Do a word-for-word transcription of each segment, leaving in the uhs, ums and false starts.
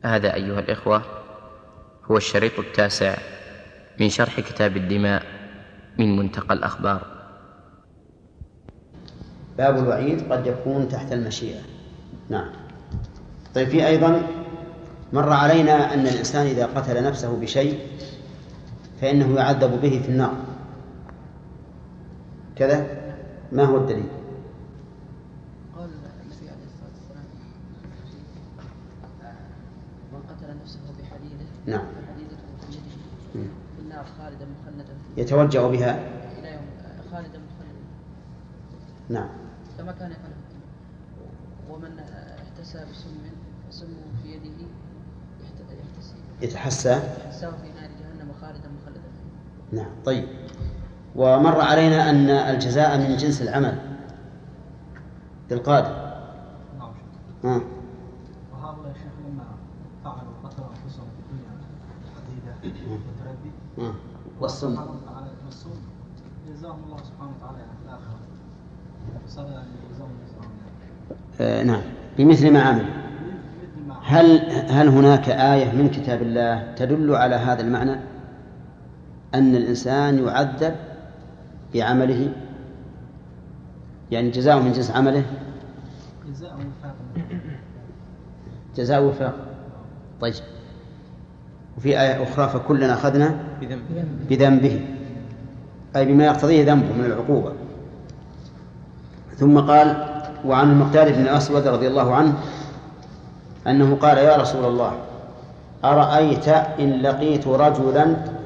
هذا أيها الإخوة هو الشريط التاسع من شرح كتاب الدماء من منتقى الأخبار. باب الوعيد قد يكون تحت المشيئة. نعم. طيب، في أيضا مر علينا أن الإنسان إذا قتل نفسه بشيء فإنه يعذب به في النار كذا. ما هو الدليل؟ قال النبي عليه الصلاة والسلام: من قتل نفسه بحديدة نعم فحديدته في يده في النار خالدا مخلدا يتوجأ بها إلى يوم خالدا مخلدا. نعم. كما كان يفعل. ومن احتسى بسم فسمه في يده يتحسى يحساه في نار جهنم خالدا مخلدا. نعم. طيب، ومر علينا أن الجزاء من جنس العمل للقادر. نعم. ها. وهؤلاء يا شيخ لما فعلوا قتلوا أنفسهم في الدنيا الحديدة والتردي والصم والصم جزاهم الله سبحانه وتعالى في الآخرة صار يعني جزاهم جزاهم. آه نعم، بمثل ما عمل. هل هل هناك آية من كتاب الله تدل على هذا المعنى، أن الإنسان يعذب بعمله، يعني جزاء من جنس عمله؟ جزاء وفاق. جزاء وفاق. طيب، وفي آية أخرى: فكلنا أخذنا بذنبه، أي بما يقتضيه ذنبه من العقوبة. ثم قال: وعن المقداد بن الأسود رضي الله عنه أنه قال: يا رسول الله، أرأيت إن لقيت رجلا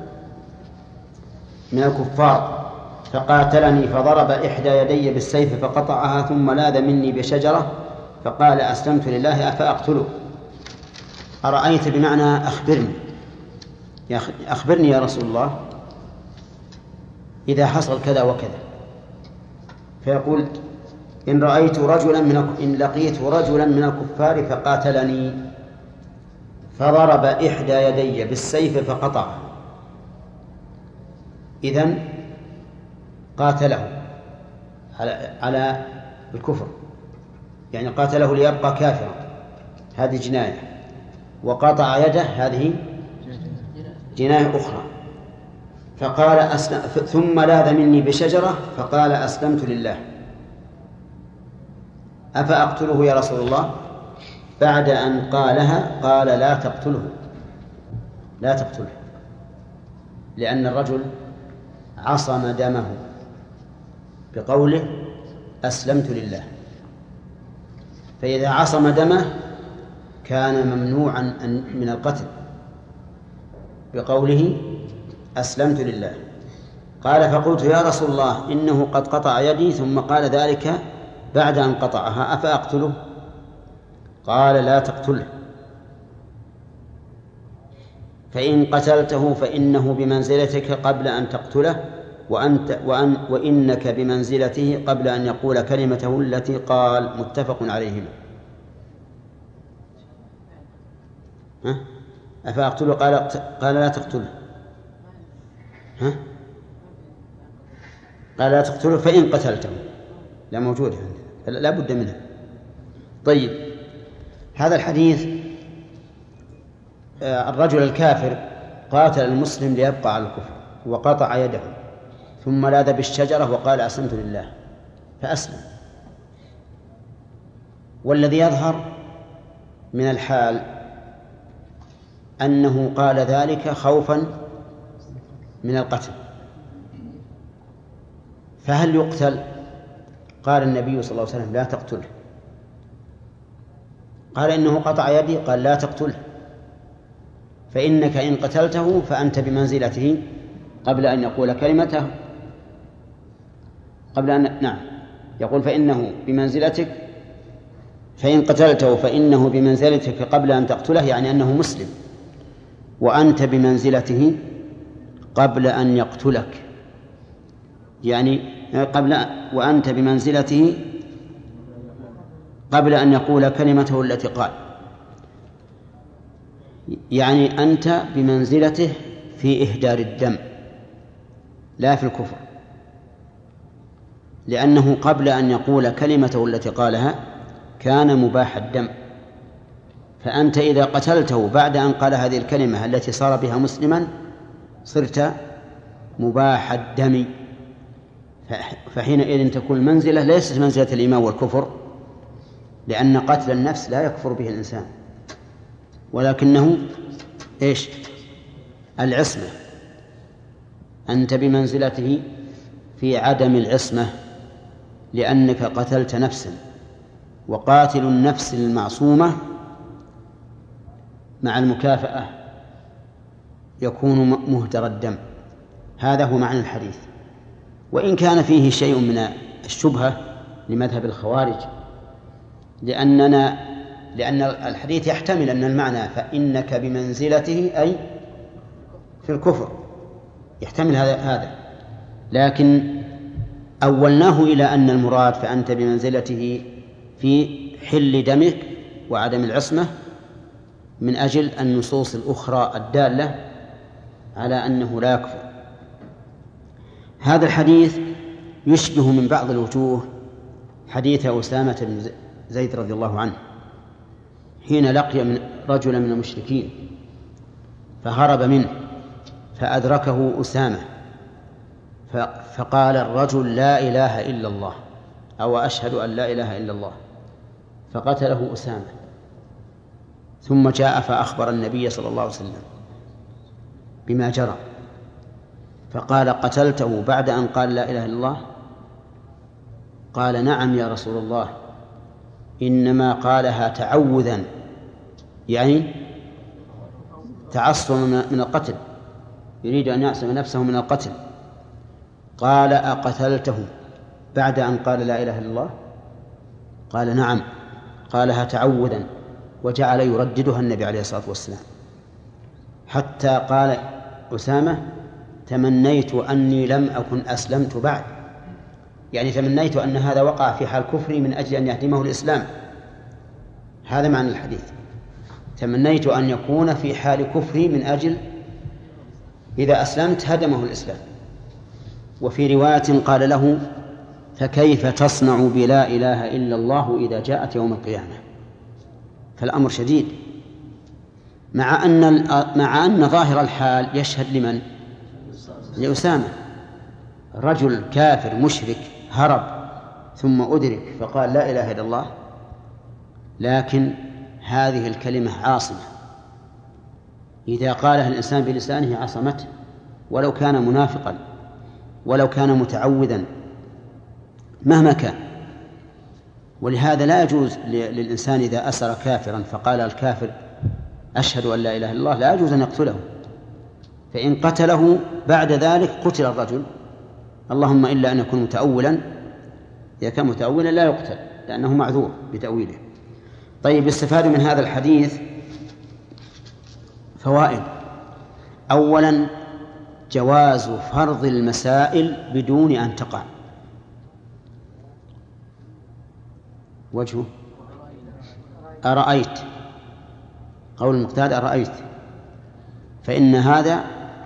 من الكفار فقاتلني فضرب إحدى يدي بالسيف فقطعها ثم لاذ مني بشجرة فقال: أسلمت لله أفأقتله؟ أرأيت بمعنى أخبرني، أخبرني يا رسول الله إذا حصل كذا وكذا. فيقول: إن رأيت رجلا من إن لقيت رجلا من الكفار فقاتلني فضرب إحدى يدي بالسيف فقطعها، إذن قاتله على على الكفر، يعني قاتله ليبقى كافرا، هذه جناية. وقطع يده، هذه جناية أخرى. فقال: أسلم، ثم لاذ مني بشجرة فقال: أسلمت لله أفأقتله يا رسول الله؟ بعد أن قالها قال: لا تقتله، لا تقتله، لأن الرجل عصم دمه بقوله: أسلمت لله. فإذا عصم دمه كان ممنوعا من القتل بقوله: أسلمت لله. قال: فقلت يا رسول الله إنه قد قطع يدي ثم قال ذلك بعد أن قطعها، أفأقتله؟ قال: لا تقتله، فإن قتلته فإنه بمنزلتك قبل أن تقتله، وأنت وأن وإنك بمنزلته قبل أن يقول كلمته التي قال. متفق عليهما. ها؟ أفأقتله؟ قال قال لا تقتله. ها؟ قال: لا تقتله فإن قتلته. لا موجودة، لا بد منها. طيب، هذا الحديث: الرجل الكافر قاتل المسلم ليبقى على الكفر وقطع يده ثم لاذ بالشجرة وقال: أسلمت لله، فأسلم. والذي يظهر من الحال أنه قال ذلك خوفا من القتل. فهل يقتل؟ قال النبي صلى الله عليه وسلم: لا تقتله. قال: إنه قطع يدي. قال: لا تقتله، فإنك إن قتلته فأنت بمنزلته قبل أن يقول كلمته، قبل أن نعم يقول: فإنه بمنزلتك، فإن قتلته فإنه بمنزلتك قبل أن تقتله، يعني أنه مسلم، وأنت بمنزلته قبل أن يقتلك، يعني قبل وأنت بمنزلته قبل أن يقول كلمته التي قال، يعني أنت بمنزلته في إهدار الدم لا في الكفر، لأنه قبل أن يقول كلمته التي قالها كان مباح الدم، فأنت إذا قتلته بعد أن قال هذه الكلمة التي صار بها مسلما صرت مباح الدم، فحينئذ تكون المنزلة ليست منزلة الإيمان والكفر، لأن قتل النفس لا يكفر به الإنسان، ولكنه إيش؟ العصمة. أنت بمنزلته في عدم العصمة، لأنك قتلت نفسا، وقاتل النفس المعصومة مع المكافأة يكون مهدر الدم. هذا هو معنى الحديث، وإن كان فيه شيء من الشبهة لمذهب الخوارج، لأننا لأن الحديث يحتمل أن المعنى فإنك بمنزلته أي في الكفر، يحتمل هذا هذا لكن أولناه إلى أن المراد فأنت بمنزلته في حل دمك وعدم العصمة، من أجل النصوص الأخرى الدالة على أنه لا يكفر. هذا الحديث يشبه من بعض الوجوه حديث أسامة بن زيد رضي الله عنه حين لقي من رجلا من المشركين فهرب منه فأدركه أسامة فقال الرجل لا إله إلا الله أو أشهد أن لا إله إلا الله، فقتله أسامة. ثم جاء فأخبر النبي صلى الله عليه وسلم بما جرى، فقال قتلته بعد أن قال لا إله إلا الله؟ قال نعم يا رسول الله، إنما قالها تعوذا، يعني تعصما من القتل، يريد أن يعصم نفسه من القتل. قال أقتلته بعد أن قال لا إله إلا الله؟ قال نعم، قالها تعوذا، وجعل يرددها النبي عليه الصلاة والسلام، حتى قال أسامة تمنيت أني لم أكن أسلمت بعد، يعني تمنيت أن هذا وقع في حال كفري من أجل أن يهدمه الإسلام. هذا معنى الحديث، تمنيت أن يكون في حال كفري من أجل إذا أسلمت هدمه الإسلام. وفي رواية قال له فكيف تصنع بلا إله إلا الله إذا جاءت يوم القيامة؟ فالأمر شديد، مع أن مع أن ظاهر الحال يشهد لمن؟ لأسامة، رجل كافر مشرك هرب ثم أدرك فقال لا إله إلا الله، لكن هذه الكلمة عاصمة، إذا قالها الإنسان بلسانه عصمته، ولو كان منافقا ولو كان متعوذا مهما كان. ولهذا لا يجوز للإنسان إذا أسر كافرا فقال الكافر أشهد أن لا إله إلا الله لا يجوز أن يقتله، فإن قتله بعد ذلك قتل الرجل، اللهم إلا أن يكون متأولا، إذا كان متأولا لا يقتل لأنه معذور بتأويله. طيب، يستفاد من هذا الحديث فوائد. أولا جواز فرض المسائل بدون أن تقع. وجهه أرأيت، قول المقتاد أرأيت، فإن هذا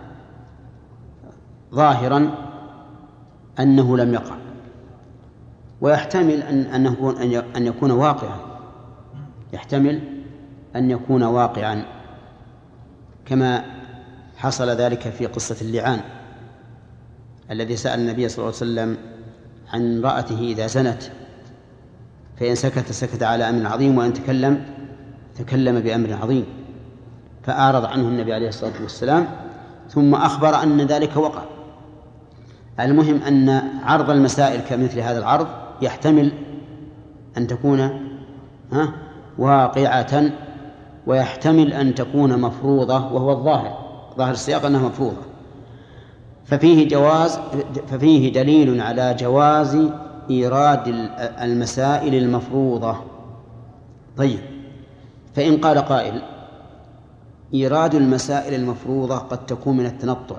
ظاهرا أنه لم يقع، ويحتمل أن أن يكون واقعا، يحتمل أن يكون واقعا كما حصل ذلك في قصة اللعان الذي سأل النبي صلى الله عليه وسلم عن امرأته إذا زنت، فإن سكت سكت على أمر عظيم، وإن تكلم تكلم بأمر عظيم، فأعرض عنه النبي عليه الصلاة والسلام ثم أخبر أن ذلك وقع. المهم أن عرض المسائل كمثل هذا العرض يحتمل أن تكون ها واقعة، ويحتمل أن تكون مفروضة، وهو الظاهر ظاهر السياق أنها مفروضة، ففيه جواز ففيه دليل على جواز إيراد المسائل المفروضة. طيب، فإن قال قائل إيراد المسائل المفروضة قد تكون من التنطع،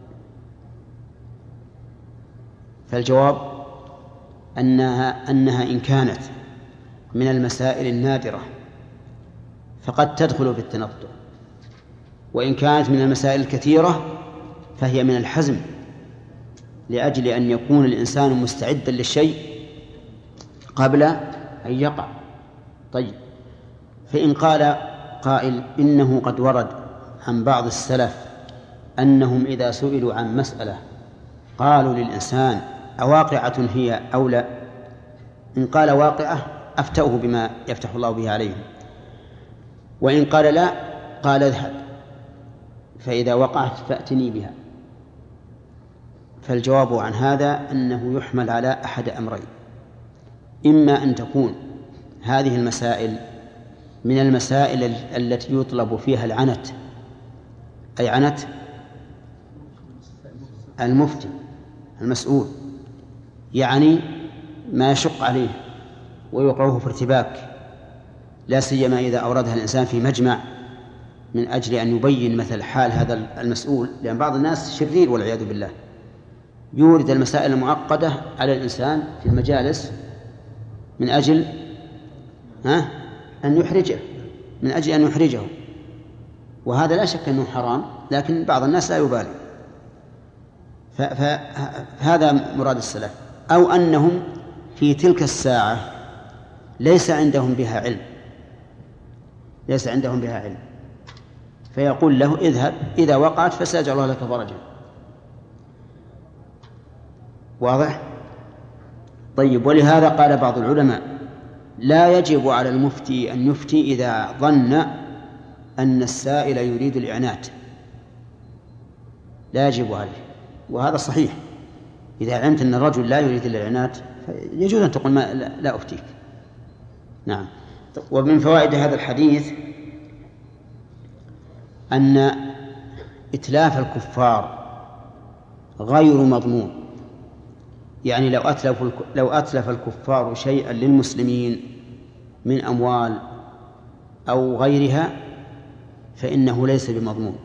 فالجواب أنها أنها إن كانت من المسائل النادرة فقد تدخل في التنطع، وإن كانت من المسائل الكثيرة فهي من الحزم، لأجل أن يكون الإنسان مستعدا للشيء قبل أن يقع. طيب، فإن قال قائل إنه قد ورد عن بعض السلف أنهم إذا سئلوا عن مسألة قالوا للإنسان أواقعة هي أو لا؟ إن قال واقعة أفتوه بما يفتح الله به عليهم، وإن قال لا قال اذهب فإذا وقعت فأتني بها. فالجواب عن هذا أنه يحمل على أحد أمرين: إما أن تكون هذه المسائل من المسائل التي يطلب فيها العنت، أي عنت المفتي المسؤول، يعني ما يشق عليه ويوقعه في ارتباك، لا سيما إذا أوردها الإنسان في مجمع من أجل أن يبين مثل حال هذا المسؤول، لأن بعض الناس شرير والعياذ بالله يورد المسائل المعقدة على الإنسان في المجالس من أجل ها أن يحرجه من أجل أن يحرجه وهذا لا شك أنه حرام، لكن بعض الناس لا يبالي. فهذا مراد السلف، أو أنهم في تلك الساعة ليس عندهم بها علم ليس عندهم بها علم فيقول له اذهب، إذا وقعت فسيجعل الله لك فرجا. واضح؟ طيب. ولهذا قال بعض العلماء: لا يجب على المفتي أن يفتي إذا ظن أن السائل يريد الإعنات، لا يجب عليه، وهذا صحيح. إذا علمت أن الرجل لا يريد الإعنات يجوز أن تقول ما لا, لا أفتيك. نعم. ومن فوائد هذا الحديث أن إتلاف الكفار غير مضمون، يعني لو أتلف لو أتلف الكفار شيئا للمسلمين من أموال أو غيرها فإنه ليس بمضمون.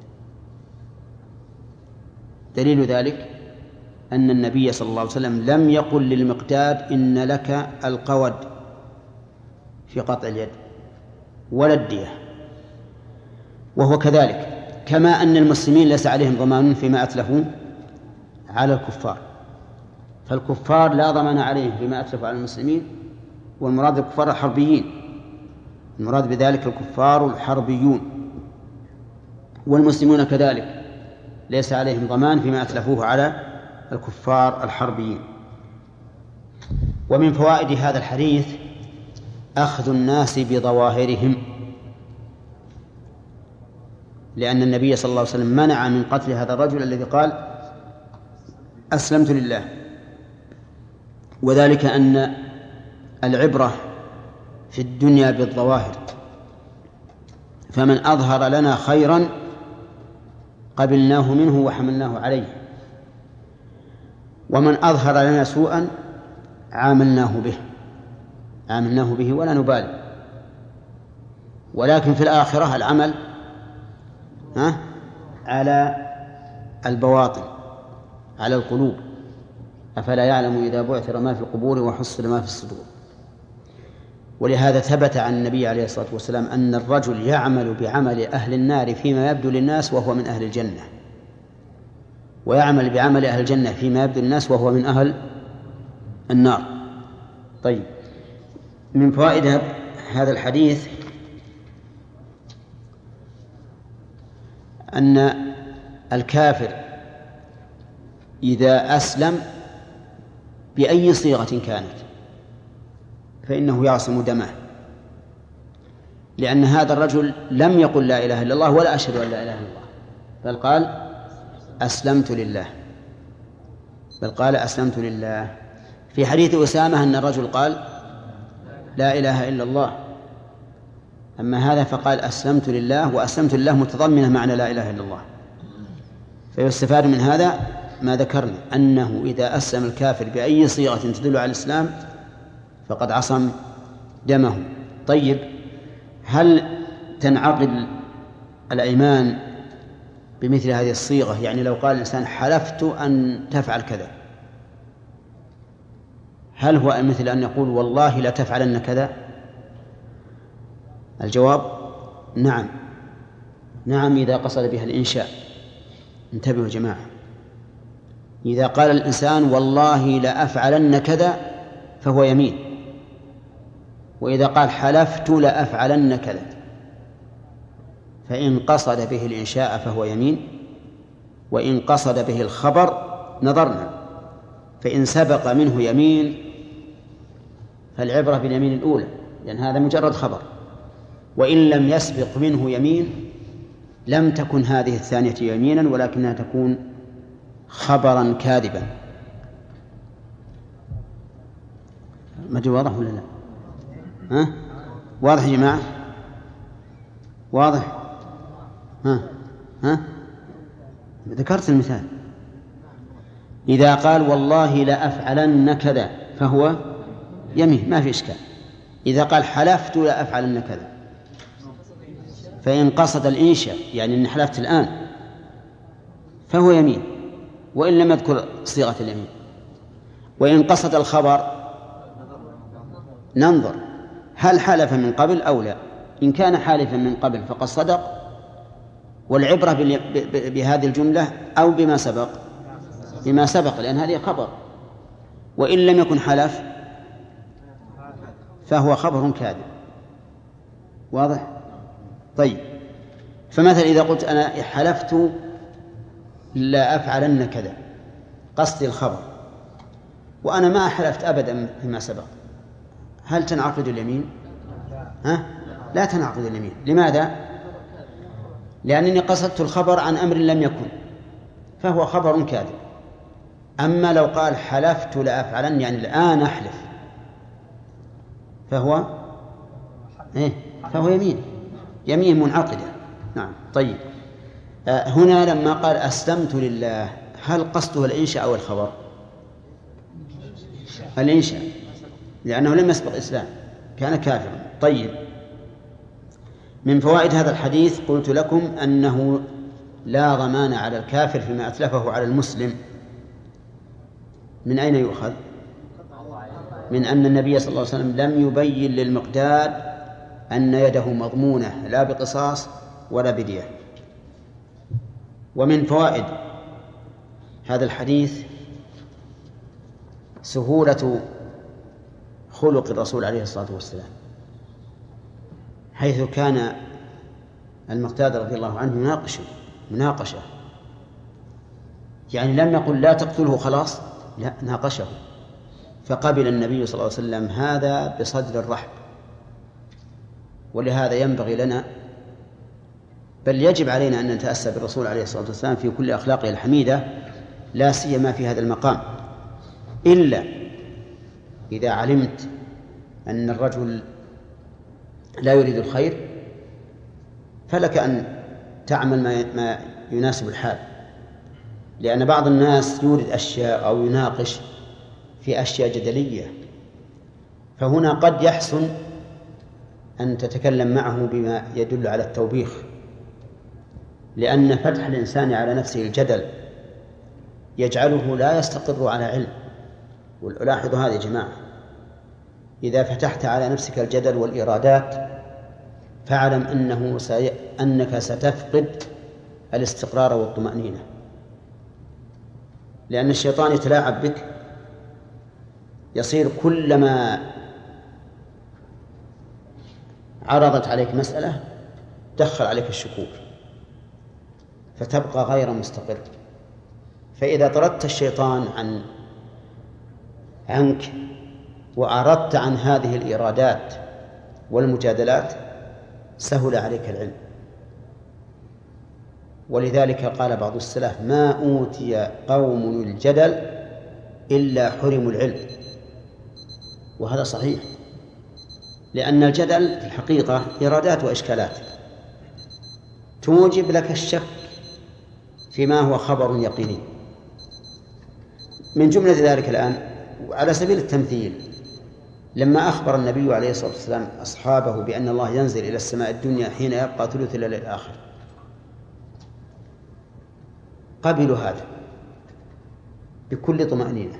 دليل ذلك أن النبي صلى الله عليه وسلم لم يقل للمقداد إن لك القود في قطع اليد ولا الدية، وهو كذلك، كما أن المسلمين ليس عليهم ضمان فيما أتلفوا على الكفار، فالكفار لا ضمان عليهم فيما أتلفوا على المسلمين، والمراد الكفار الحربيين، المراد بذلك الكفار الحربيون، والمسلمون كذلك ليس عليهم ضمان فيما أتلفوه على الكفار الحربيين. ومن فوائد هذا الحديث أخذ الناس بظواهرهم، لأن النبي صلى الله عليه وسلم منع من قتل هذا الرجل الذي قال أسلمت لله، وذلك أن العبرة في الدنيا بالظواهر، فمن أظهر لنا خيرا قبلناه منه وحملناه عليه، ومن أظهر لنا سوءا عاملناه به عاملناه به ولا نبالي. ولكن في الآخرة العمل ها على البواطن، على القلوب. أفلا يعلم إذا بعثر ما في القبور وحصل ما في الصدور. ولهذا ثبت عن النبي عليه الصلاة والسلام أن الرجل يعمل بعمل أهل النار فيما يبدو للناس وهو من أهل الجنة، ويعمل بعمل أهل الجنة فيما يبدو للناس وهو من أهل النار. طيب. من فوائد هذا الحديث أن الكافر إذا أسلم بأي صيغة كانت فإنه يعصم دمه، لأن هذا الرجل لم يقل لا إله إلا الله ولا أشهد أن لا إله إلا الله، بل قال أسلمت لله بل قال أسلمت لله. في حديث أسامة أن الرجل قال لا إله إلا الله، أما هذا فقال أسلمت لله، وأسلمت لله متضمنة معنى لا إله إلا الله. فيستفاد من هذا ما ذكرنا، أنه إذا أسلم الكافر بأي صيغة تدل على الإسلام فقد عصم دمه. طيب، هل تنعقد الأيمان بمثل هذه الصيغة؟ يعني لو قال الإنسان حلفت أن تفعل كذا، هل هو مثل أن يقول والله لا تفعلن كذا؟ الجواب نعم نعم إذا قصد بها الإنشاء. انتبهوا يا جماعة، إذا قال الإنسان والله لا أفعلن كذا فهو يمين، وإذا قال حلفت لا أفعلن كذا فإن قصد به الإنشاء فهو يمين، وإن قصد به الخبر نظرنا، فإن سبق منه يمين فالعبرة باليمين الأولى لأن هذا مجرد خبر، وإن لم يسبق منه يمين لم تكن هذه الثانية يمينا ولكنها تكون خبرا كاذبا. ما دي واضح ولا لا؟ ها؟ واضح يا جماعة؟ واضح؟ ها؟ ها؟ ذكرت المثال. إذا قال والله لأفعلن كذا فهو يمين ما في إشكال. إذا قال حلفت لأفعلن كذا فإن قصد الإنشاء يعني أن حلفت الآن فهو يمين وإن لم يذكر صيغة اليمين. وإن قصد الخبر ننظر هل حلف من قبل أو لا. إن كان حالفا من قبل فقد صدق، والعبرة بهذه الجملة أو بما سبق بما سبق لأن هذه خبر. وإن لم يكن حلف فهو خبر كاذب. واضح؟ طيب، فمثلا إذا قلت أنا حلفت لا أفعلن كذا قصدي الخبر وأنا ما حلفت أبدا فيما سبق، هل تنعقد اليمين؟ ها؟ لا تنعقد اليمين. لماذا؟ لأنني قصدت الخبر عن أمر لم يكن فهو خبر كاذب. أما لو قال حلفت لأفعلن يعني الآن أحلف فهو إيه؟ فهو يمين يمين منعقدة. نعم. طيب، آه هنا لما قال أسلمت لله هل قصده الإنشاء أو الخبر؟ الإنشاء لأنه لم يسبق إسلام كان كافرا. طيب، من فوائد هذا الحديث قلت لكم أنه لا ضمان على الكافر فيما أتلفه على المسلم. من أين يؤخذ؟ من أن النبي صلى الله عليه وسلم لم يبين للمقداد أن يده مضمونة لا بقصاص ولا بدية. ومن فوائد هذا الحديث سهولة خلق الرسول عليه الصلاة والسلام، حيث كان المقداد رضي الله عنه يناقشه مناقشة، يعني لم يقل لا تقتله خلاص، لا، ناقشه فقبل النبي صلى الله عليه وسلم هذا بصدر الرحب. ولهذا ينبغي لنا بل يجب علينا أن نتأسى بالرسول عليه الصلاة والسلام في كل أخلاقه الحميدة، لا سيما في هذا المقام، إلا إذا علمت أن الرجل لا يريد الخير فلك أن تعمل ما يناسب الحال. لأن بعض الناس يورد أشياء أو يناقش في أشياء جدلية، فهنا قد يحسن أن تتكلم معه بما يدل على التوبيخ، لأن فتح الإنسان على نفسه الجدل يجعله لا يستقر على علم. ولاحظوا هذا يا جماعة، إذا فتحت على نفسك الجدل والإرادات فاعلم أنه سي... أنك ستفقد الاستقرار والطمأنينة، لأن الشيطان يتلاعب بك، يصير كلما عرضت عليك مسألة دخل عليك الشكوك فتبقى غير مستقر. فإذا طردت الشيطان عن عنك وأردت عن هذه الإرادات والمجادلات سهل عليك العلم. ولذلك قال بعض السلف ما أوتي قوم الجدل إلا حرموا العلم، وهذا صحيح، لأن الجدل في الحقيقة إرادات وإشكالات توجب لك الشك فيما هو خبر يقيني. من جملة ذلك الآن على سبيل التمثيل، لما أخبر النبي عليه الصلاة والسلام أصحابه بأن الله ينزل إلى السماء الدنيا حين يبقى ثلث الليل الآخر، قبلوا هذا بكل طمأنينة،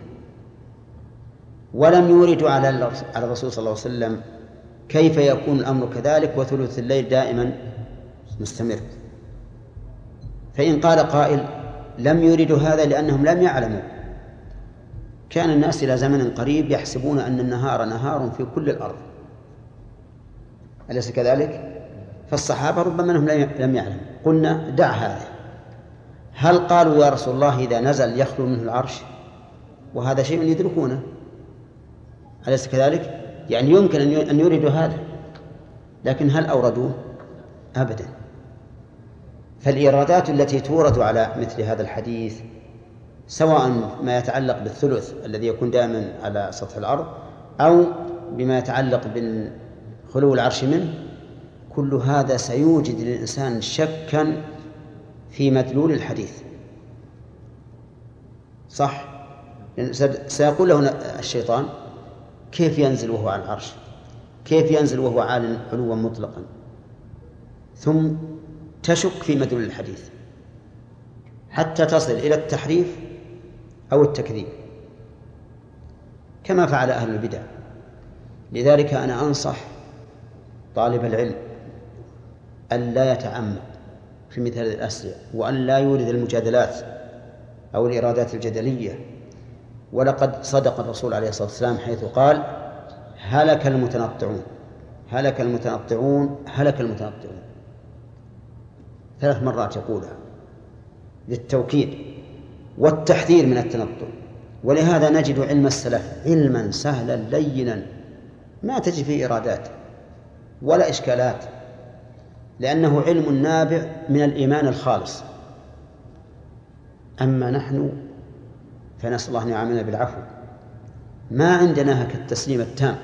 ولم يوردوا على على الرسول صلى الله عليه وسلم كيف يكون الأمر كذلك وثلث الليل دائما مستمر. فإن قال قائل لم يوردوا هذا لأنهم لم يعلموا، كان الناس إلى زمن قريب يحسبون أن النهار نهار في كل الأرض، أليس كذلك؟ فالصحابة ربما أنهم لم يعلموا. قلنا دع هذا. هل قالوا يا رسول الله إذا نزل يخلو منه العرش؟ وهذا شيء يدركونه، أليس كذلك؟ يعني يمكن أن يريدوا هذا، لكن هل أوردوه؟ أبدا. فالإيرادات التي تورد على مثل هذا الحديث سواء ما يتعلق بالثلث الذي يكون دائما على سطح الأرض أو بما يتعلق بالخلو العرش منه، كل هذا سيوجد للإنسان شكا في مدلول الحديث، صح؟ سيقول له الشيطان كيف ينزل وهو على العرش؟ كيف ينزل وهو عال علوا مطلقا؟ ثم تشك في مدلول الحديث حتى تصل إلى التحريف أو التكذيب كما فعل أهل البدع. لذلك أنا أنصح طالب العلم أن لا يتعمق في مثل هذه الأسئلة، وأن لا يورد المجادلات أو الإرادات الجدلية. ولقد صدق الرسول عليه الصلاة والسلام حيث قال هلك المتنطعون هلك المتنطعون هلك المتنطعون، ثلاث مرات يقولها للتوكيد والتحذير من التنطع. ولهذا نجد علم السلف علما سهلا لينا ما تجي فيه إرادات ولا إشكالات، لأنه علم نابع من الإيمان الخالص. أما نحن فنسأل الله أن يعاملنا بالعفو، ما عندنا هك التسليم التام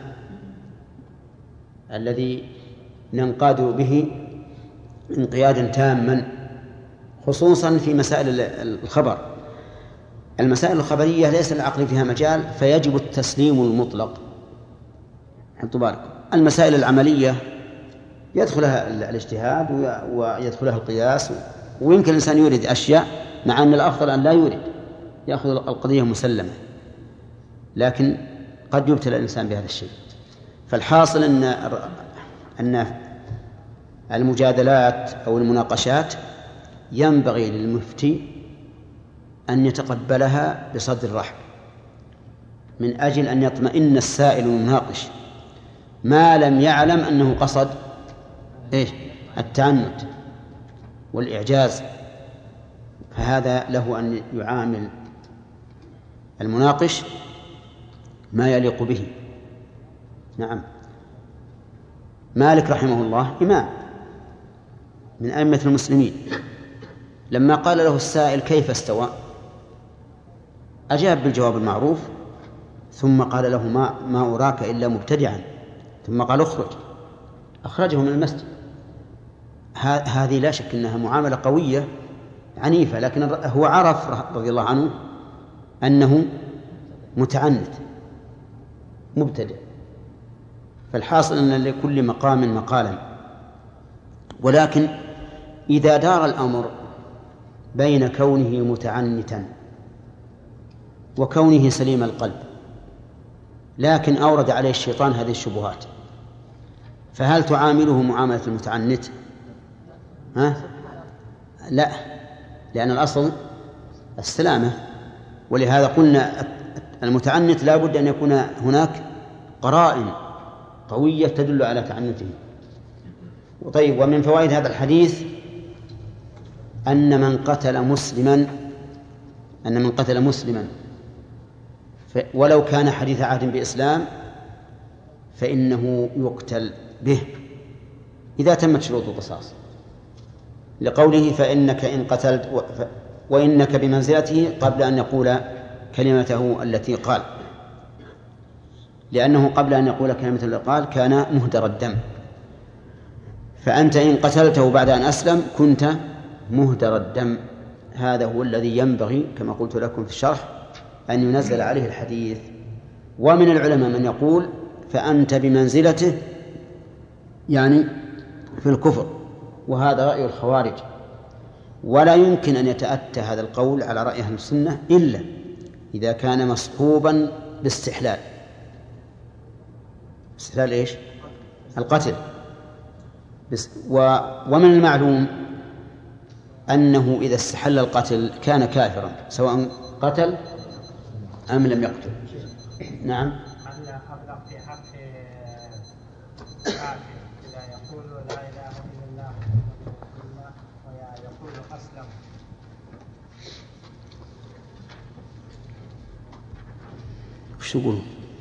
الذي ننقاد به انقيادا تاما، خصوصا في مسائل الخبر. المسائل الخبرية ليس العقل فيها مجال، فيجب التسليم المطلق. حطوا بالكم، المسائل العملية يدخلها الاجتهاد ويدخلها القياس، ويمكن الإنسان يورد أشياء مع أن الأفضل أن لا يورد، يأخذ القضية مسلمة، لكن قد يبتلى الإنسان بهذا الشيء. فالحاصل أن أن المجادلات أو المناقشات ينبغي للمفتي أن يتقبلها بصدر رحب، من أجل أن يطمئن السائل المناقش ما لم يعلم أنه قصد إيش؟ التعنت والإعجاز، فهذا له أن يعامل المناقش ما يليق به. نعم، مالك رحمه الله إمام من أئمة المسلمين، لما قال له السائل كيف استوى أجاب بالجواب المعروف، ثم قال له ما, ما أراك إلا مبتدعا، ثم قال اخرج، أخرجه من المسجد. هذه لا شك أنها معاملة قوية عنيفة، لكن هو عرف رضي الله عنه أنه متعنت مبتدع. فالحاصل أن لكل مقام مقالا، ولكن إذا دار الأمر بين كونه متعنتا وكونه سليم القلب، لكن أورد عليه الشيطان هذه الشبهات، فهل تعامله معاملة المتعنت؟ ها؟ لا، لأن الأصل السلامة. ولهذا قلنا المتعنت لا بد أن يكون هناك قرائن قوية تدل على تعنته. طيب، ومن فوائد هذا الحديث أن من قتل مسلما أن من قتل مسلما ولو كان حديث عهد بإسلام فإنه يقتل به إذا تمت شروط القصاص، لقوله فإنك إن قتلت وإنك بمنزلته قبل أن يقول كلمته التي قال، لأنه قبل أن يقول كلمته التي قال كان مهدر الدم، فأنت إن قتلته بعد أن أسلم كنت مهدر الدم. هذا هو الذي ينبغي كما قلت لكم في الشرح أن ينزل عليه الحديث. ومن العلماء من يقول فأنت بمنزلته يعني في الكفر، وهذا رأي الخوارج، ولا يمكن أن يتأتى هذا القول على رأي أهل السنة إلا إذا كان مصحوبا باستحلال. استحلال إيش؟ القتل. ومن المعلوم أنه إذا استحل القتل كان كافرا سواء قتل أم لم يقتل. نعم. في حق إذا يقول لا إله إلا ويقول أسلم. وش يقول؟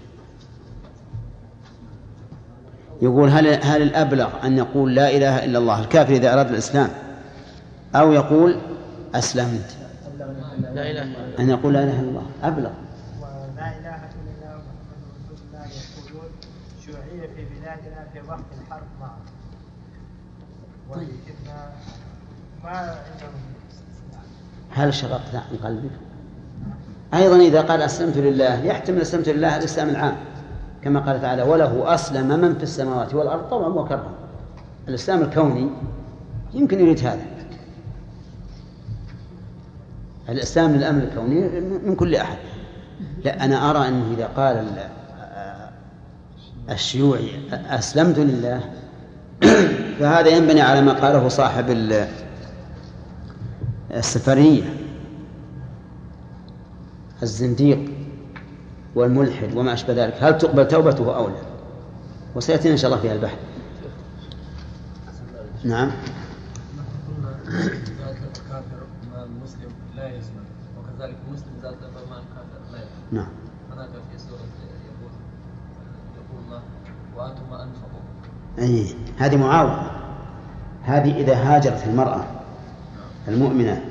يقول هل هل الأبلغ أن يقول لا إله إلا الله الكافر إذا أراد الإسلام، أو يقول أسلمت؟ لا إله أن يقول لا إله إلا الله أبلغ. ولا إله إلا الله محمد رسول الله يقولون شيوعية في بلادنا في وقت الحرب معه، ولكن ما عندهم. هل شققت عن قلبك؟ أيضا إذا قال أسلمت لله يحتمل أسلمت لله الإسلام العام، كما قال تعالى وله أسلم من في السماوات والأرض طوعا وكرها. الإسلام الكوني يمكن يريد هذا، الإسلام للأمر الكوني من كل أحد. لا، أنا أرى أنه إذا قال الشيوعي أسلمت لله فهذا ينبني على ما قاله صاحب السفرية الزنديق والملحد وما أشبه ذلك، هل تقبل توبته أو لا؟ وسيأتينا إن شاء الله فيها البحث. نعم. الكافر مع المسلم لا يسلم، وكذلك المسلم ذات مع الكافر لا يسلم. نعم. هناك في سورة يقول يقول الله وآتوا ما أنفقوا. أي هذه معاوضة. هذه إذا هاجرت المرأة المؤمنة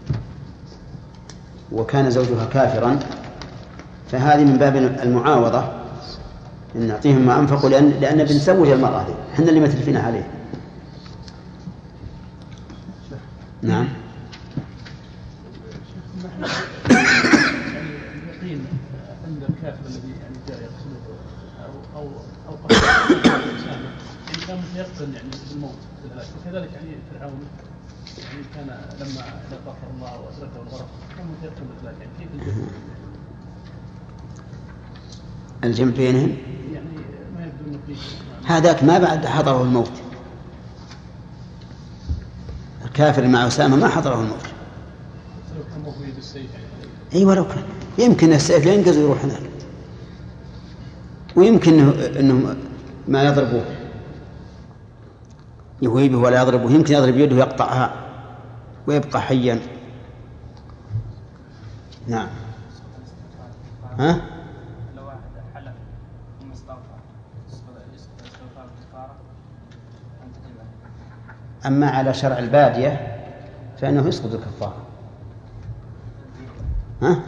وكان زوجها كافرا فهذه من باب المعاوضة، إن نعطيهم ما أنفقوا لأن لأن بنسوج المرأة دي إحنا اللي متلفين عليه. نعم. اليقين عند الكافر الذي يعني جاء يقتله أو أو أو قتل يعني كان متيقن يعني بالموت، وكذلك يعني فرعون يعني كان لما غفر الله وأدركه الغرق كان متيقن بذلك. يعني كيف الجمع؟ الجمع بينهم يعني ما يبدو إنه فيه هذاك ما بعد حضره الموت. الكافر مع أسامة ما حضره الموت. لو كان موجود بالسيف يعني. أي ولو كان يمكن السيف ينقز ويروح هناك، ويمكن إنه, إنه ما يضربوه يهيبه ولا يضربه، يمكن يضرب يده يقطعها ويبقى حيا. نعم. ها؟ لو واحد حلف ثم استغفر استغفار الكفارة أن تتبع. أما على شرع البادية فإنه يسقط الكفارة. ها؟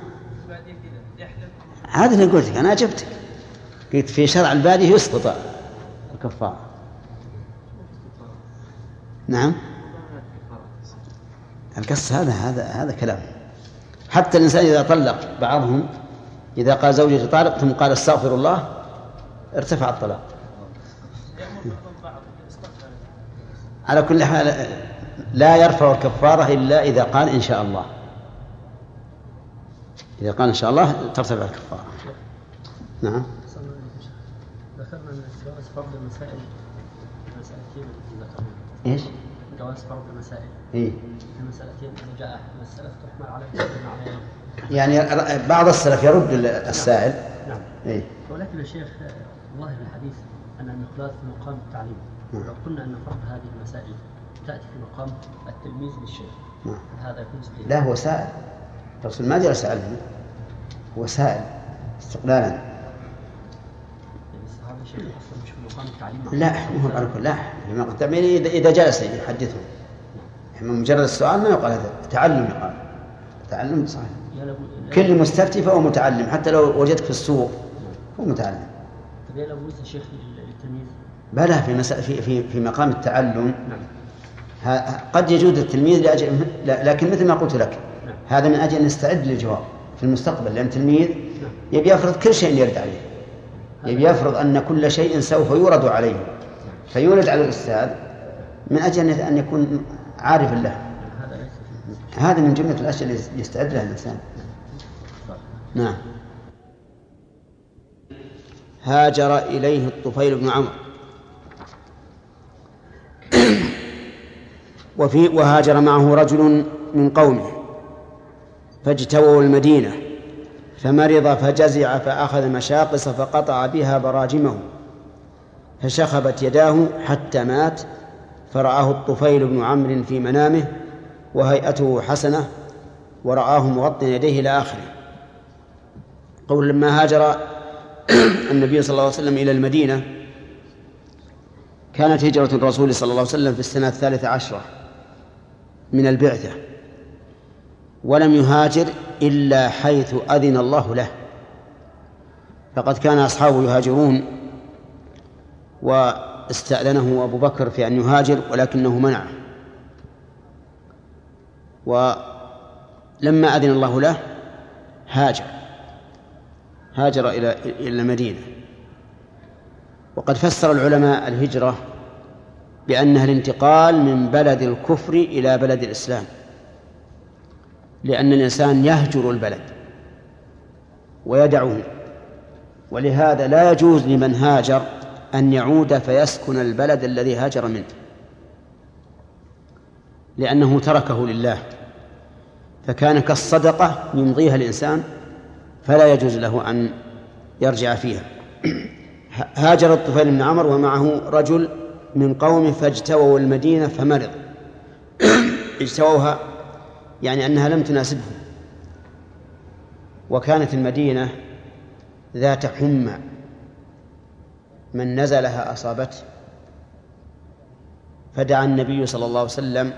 هذا اللي قلت لك أنا أجبتك، قلت في شرع البادية يسقط الكفارة. نعم. القص هذا هذا هذا كلام. حتى الإنسان إذا طلق بعضهم إذا قال زوجتي طالق ثم قال استغفر الله ارتفع الطلاق. على كل حال لا يرفع الكفارة إلا إذا قال إن شاء الله. إذا قال إن شاء الله ترتفع الكفارة. نعم. ذكرنا أن جواز فرض المسائل مسألتين ذكرنا. إيش؟ جواز فرض المسائل. إيه. المسألتين إذا جاء أحد السلف تحمل عليه عليه. يعني بعض السلف يرد السائل. نعم. إيه. ولكن الشيخ ظاهر الحديث أن المقدار في مقام التعليم. نعم. لو قلنا أن فرض هذه المسائل تأتي في مقام التلميذ للشيخ. نعم. هذا يكون صحيح. لا هو سائل. الرسول ما جلس عليه، هو سائل استقلالا. يعني هذا الشيء أصلا مش في مقام التعليم. لا مو على كل لا إذا إذا جلس يحدثهم. مجرد السؤال ما يقال هذا تعلم، يقال تعلم صحيح. كل مستفتي فهو متعلم، حتى لو وجدك في السوق هو متعلم. طيب لو وجد الشيخ للتلميذ بلى في مسا... في في في مقام التعلم. نعم. ها... قد يجوز التلميذ لأجل... لكن مثل ما قلت لك نعم. هذا من أجل أن نستعد للجواب في المستقبل، لأن التلميذ نعم. يبي يفرض كل شيء يرد عليه، يبي يفرض أن كل شيء سوف يورد عليه نعم. فيولد على الأستاذ من أجل أن يكون عارفا له. هذا من جملة الأشياء اللي يستعد لها الإنسان. نعم. هاجر إليه الطفيل بن عمرو وفي وهاجر معه رجل من قومه فاجتووا المدينة فمرض فجزع فأخذ مشاقص فقطع بها براجمه فشخبت يداه حتى مات فرآه الطفيل بن عمرو في منامه وهيئته حسنة ورآه مغطيا يديه إلى آخره. قول لما هاجر النبي صلى الله عليه وسلم إلى المدينة كانت هجرة الرسول صلى الله عليه وسلم في السنة الثالثة عشرة من البعثة، ولم يهاجر إلا حيث أذن الله له، فقد كان أصحابه يهاجرون واستأذنه أبو بكر في أن يهاجر ولكنه منعه، ولما أذن الله له هاجر هاجر إلى إلى المدينة. وقد فسر العلماء الهجرة بأنها الانتقال من بلد الكفر إلى بلد الإسلام، لأن الإنسان يهجر البلد ويدعه، ولهذا لا يجوز لمن هاجر أن يعود فيسكن البلد الذي هاجر منه، لأنه تركه لله، فكان كالصدقة يمضيها الإنسان فلا يجوز له أن يرجع فيها. هاجر الطفيل بن عمرو ومعه رجل من قومه فاجتووا المدينة فمرض. اجتووها يعني أنها لم تناسبهم، وكانت المدينة ذات حمى من نزلها أصابته، فدعا النبي صلى الله عليه وسلم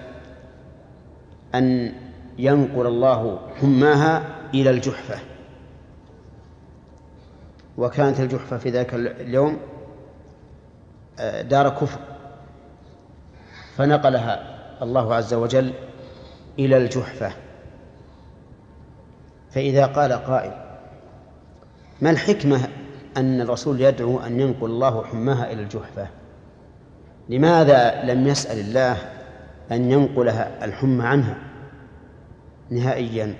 أن ينقل الله حماها إلى الجحفة. وكانت الجحفة في ذاك اليوم دار كفر، فنقلها الله عز وجل إلى الجحفة. فإذا قال قائل ما الحكمة أن الرسول يدعو أن ينقل الله حماها إلى الجحفة؟ لماذا لم يسأل الله أن ينقلها الحمى عنها نهائيا؟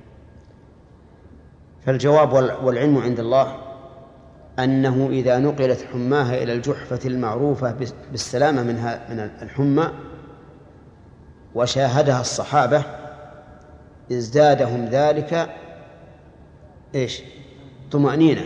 فالجواب والعلم عند الله أنه إذا نقلت حماها إلى الجحفة المعروفة بالسلامة منها من الحمى وشاهدها الصحابة ازدادهم ذلك إيش؟ طمأنينة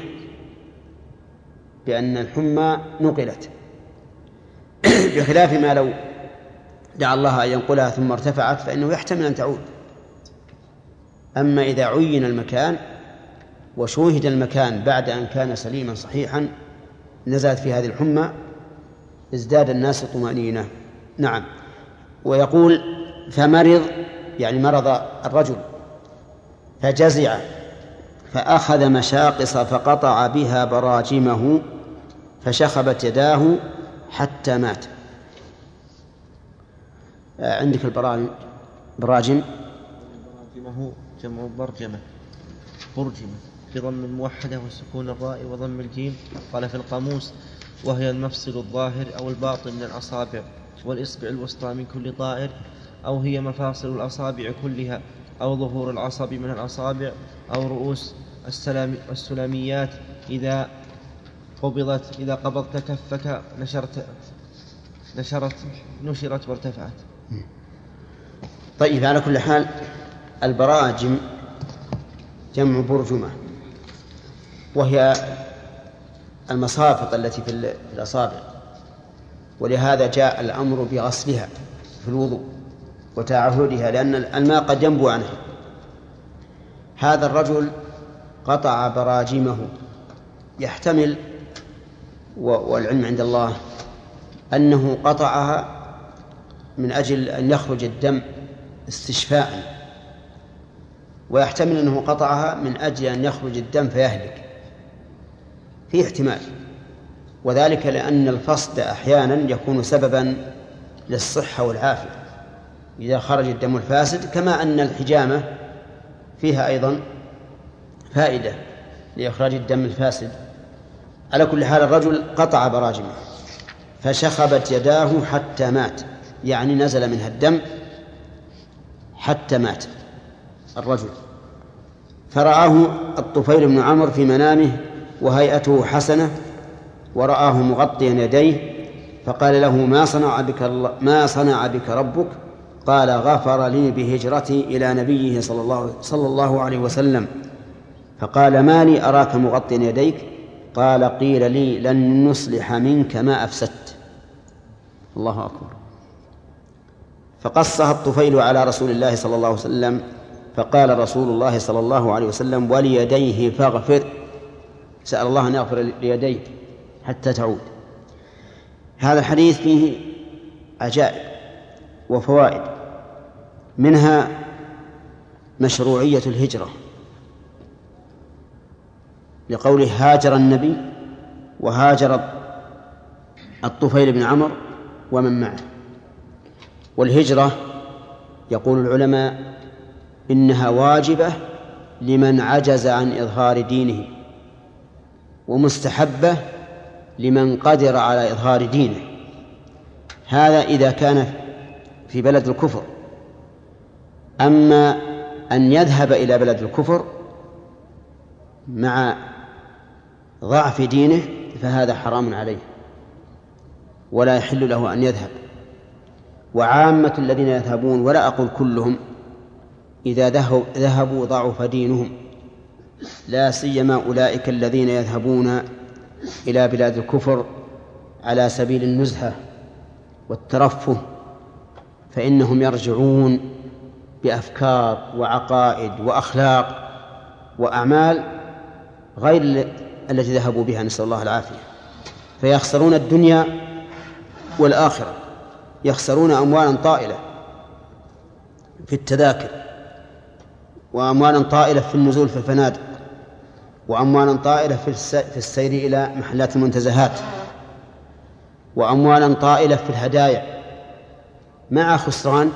بأن الحمى نقلت، بخلاف ما لو دعا الله أن ينقلها ثم ارتفعت فإنه يحتمل أن تعود. أما إذا عين المكان وشوهد المكان بعد أن كان سليما صحيحا نزلت في هذه الحمى ازداد الناس طمأنينة. نعم. ويقول فمرض يعني مرض الرجل فجزع فأخذ مشاقص فقطع بها براجمه فشخبت يداه حتى مات. عندك البراجم براجم براجمه جمع برجمة برجمة بضم الموحدة وسكون الراء وضم الجيم. قال في القاموس وهي المفصل الظاهر أو الباطن من الأصابع والإصبع الوسطى من كل طائر، أو هي مفاصل الأصابع كلها، أو ظهور العصب من الأصابع، أو رؤوس السلاميات إذا قبضت إذا قبضت كفك نشرت نشرت نشرت وارتفعت. طيب، على كل حال البراجم جمع برجمة، وهي المصافط التي في الأصابع، ولهذا جاء الأمر بغسلها في الوضوء وتعهدها، لأن الماء قد ينبو عنها. هذا الرجل قطع براجمه، يحتمل والعلم عند الله أنه قطعها من أجل أن يخرج الدم استشفاء، ويحتمل أنه قطعها من أجل أن يخرج الدم فيهلك، في احتمال، وذلك لأن الفصد أحيانا يكون سببا للصحة والعافية إذا خرج الدم الفاسد، كما أن الحجامة فيها أيضا فائدة لإخراج الدم الفاسد. على كل حال الرجل قطع براجمه فشخبت يداه حتى مات، يعني نزل منها الدم حتى مات الرجل. فرآه الطفيل بن عمرو في منامه وهيئته حسنة ورآه مغطيا يديه، فقال له ما صنع بك ما صنع بك ربك؟ قال غفر لي بهجرتي إلى نبيه صلى الله, صلى الله عليه وسلم. فقال ما لي أراك مغطيا يديك؟ قال قيل لي لن نصلح منك ما أفسدت. الله أكبر. فقصها الطفيل على رسول الله صلى الله عليه وسلم، فقال رسول الله صلى الله عليه وسلم: وليديه فاغفر. سأل الله أن يغفر ليديه حتى تعود. هذا الحديث فيه عجائب وفوائد، منها مشروعية الهجرة لقوله هاجر النبي وهاجر الطفيل بن عمرو ومن معه. والهجرة يقول العلماء إنها واجبة لمن عجز عن إظهار دينه، ومستحبة لمن قدر على إظهار دينه. هذا إذا كان في بلد الكفر. أما أن يذهب إلى بلد الكفر مع ضعف دينه فهذا حرام عليه ولا يحل له أن يذهب. وعامة الذين يذهبون، ولا أقول كلهم، إذا ذهبوا ضعف دينهم، لا سيما أولئك الذين يذهبون إلى بلاد الكفر على سبيل النزهة والترفه، فإنهم يرجعون بأفكار وعقائد وأخلاق وأعمال غير التي ذهبوا بها، نسأل الله العافية، فيخسرون الدنيا والآخرة، يخسرون أموالا طائلة في التذاكر، وأموالا طائلة في النزول في الفنادق، وأموالا طائلة في السير إلى محلات المنتزهات، وأموالا طائلة في الهدايا، مع خسران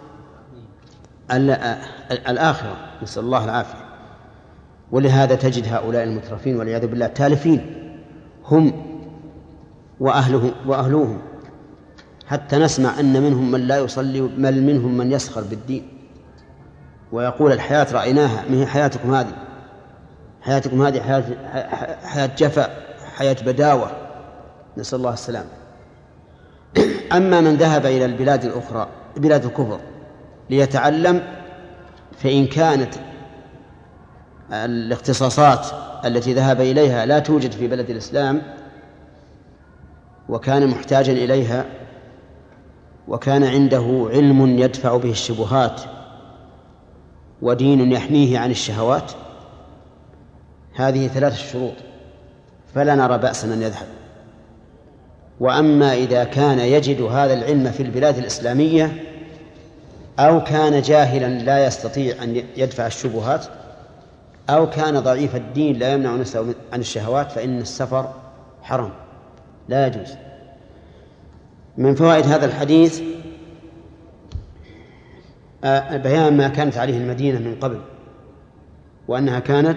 الآخرة، نسأل الله العافية. ولهذا تجد هؤلاء المترفين والعياذ بالله تالفين هم وأهله وأهلوهم، حتى نسمع أن منهم من لا يصلي، بل منهم من يسخر بالدين ويقول الحياة رأيناها، من هي حياتكم هذه؟ حياتكم هذه حياة, حياة جفاء، حياة بداوة، نسأل الله السلام. أما من ذهب إلى البلاد الأخرى، بلاد الكفر، ليتعلم، فإن كانت الاختصاصات التي ذهب إليها لا توجد في بلد الإسلام وكان محتاجا إليها، وكان عنده علم يدفع به الشبهات ودين يحميه عن الشهوات، هذه ثلاث شروط، فلا نرى بأسا أن يذهب. وأما إذا كان يجد هذا العلم في البلاد الإسلامية، أو كان جاهلا لا يستطيع أن يدفع الشبهات، أو كان ضعيف الدين لا يمنع نفسه عن الشهوات، فإن السفر حرام لا يجوز. من فوائد هذا الحديث بيان ما كانت عليه المدينة من قبل، وأنها كانت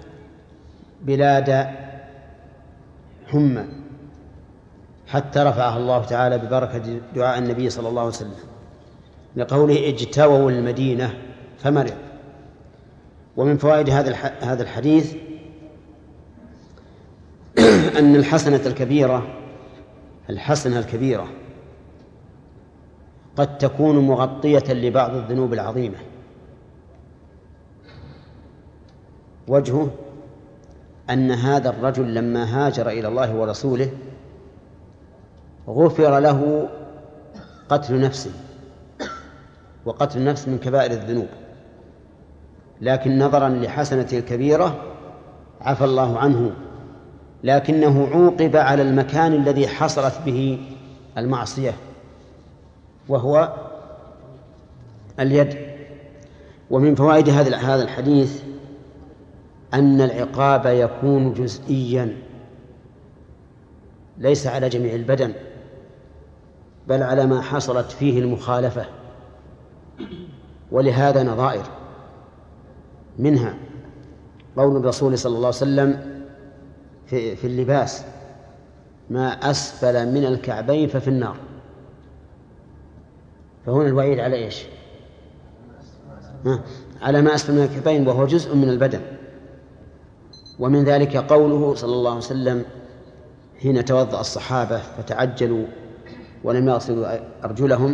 بلاد حمى، حتى رفعها الله تعالى ببركة دعاء النبي صلى الله عليه وسلم، لقوله اجتووا المدينة فمرض. ومن فوائد هذا الحديث أن الحسنة الكبيرة الحسنة الكبيرة قد تكون مغطية لبعض الذنوب العظيمة. وجهه أن هذا الرجل لما هاجر إلى الله ورسوله غفر له قتل نفسه، وقتل النفس من كبائر الذنوب، لكن نظرا لحسنته الكبيرة عفى الله عنه، لكنه عوقب على المكان الذي حصلت به المعصية وهو اليد. ومن فوائد هذا الحديث أن العقاب يكون جزئيا، ليس على جميع البدن، بل على ما حصلت فيه المخالفة. ولهذا نظائر، منها قول الرسول صلى الله عليه وسلم في, في اللباس: ما أسفل من الكعبين ففي النار. فهنا الوعيد على إيش؟ على ما أسفل من الكعبين، وهو جزء من البدن. ومن ذلك قوله صلى الله عليه وسلم حين توضأ الصحابة فتعجلوا ولم يغسلوا أرجلهم،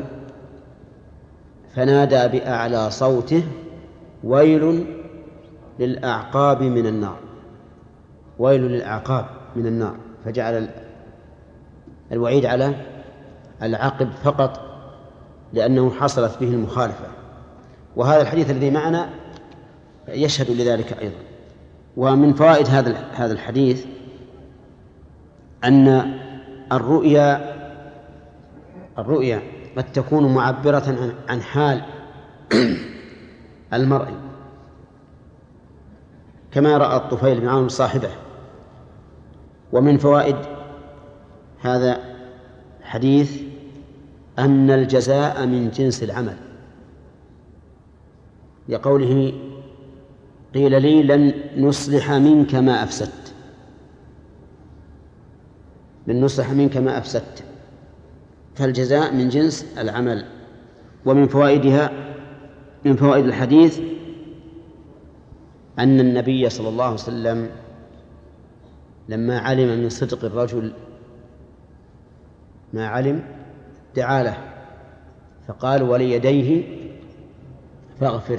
فنادى بأعلى صوته: ويل للأعقاب من النار، ويل للأعقاب من النار، فجعل الوعيد على العقب فقط لأنه حصلت به المخالفة. وهذا الحديث الذي معنا يشهد لذلك أيضا. ومن فوائد هذا هذا الحديث أن الرؤيا الرؤيا قد تكون معبرة عن حال المرء، كما رأى الطفيل بن عمرو صاحبه. ومن فوائد هذا الحديث أن الجزاء من جنس العمل، لقوله قيل لي لن نصلح منك ما أفسدت، لن نصلح منك ما أفسدت، فالجزاء من جنس العمل. ومن فوائدها من فوائد الحديث أن النبي صلى الله عليه وسلم لما علم من صدق الرجل ما علم دعا له فقال وليديه فاغفر.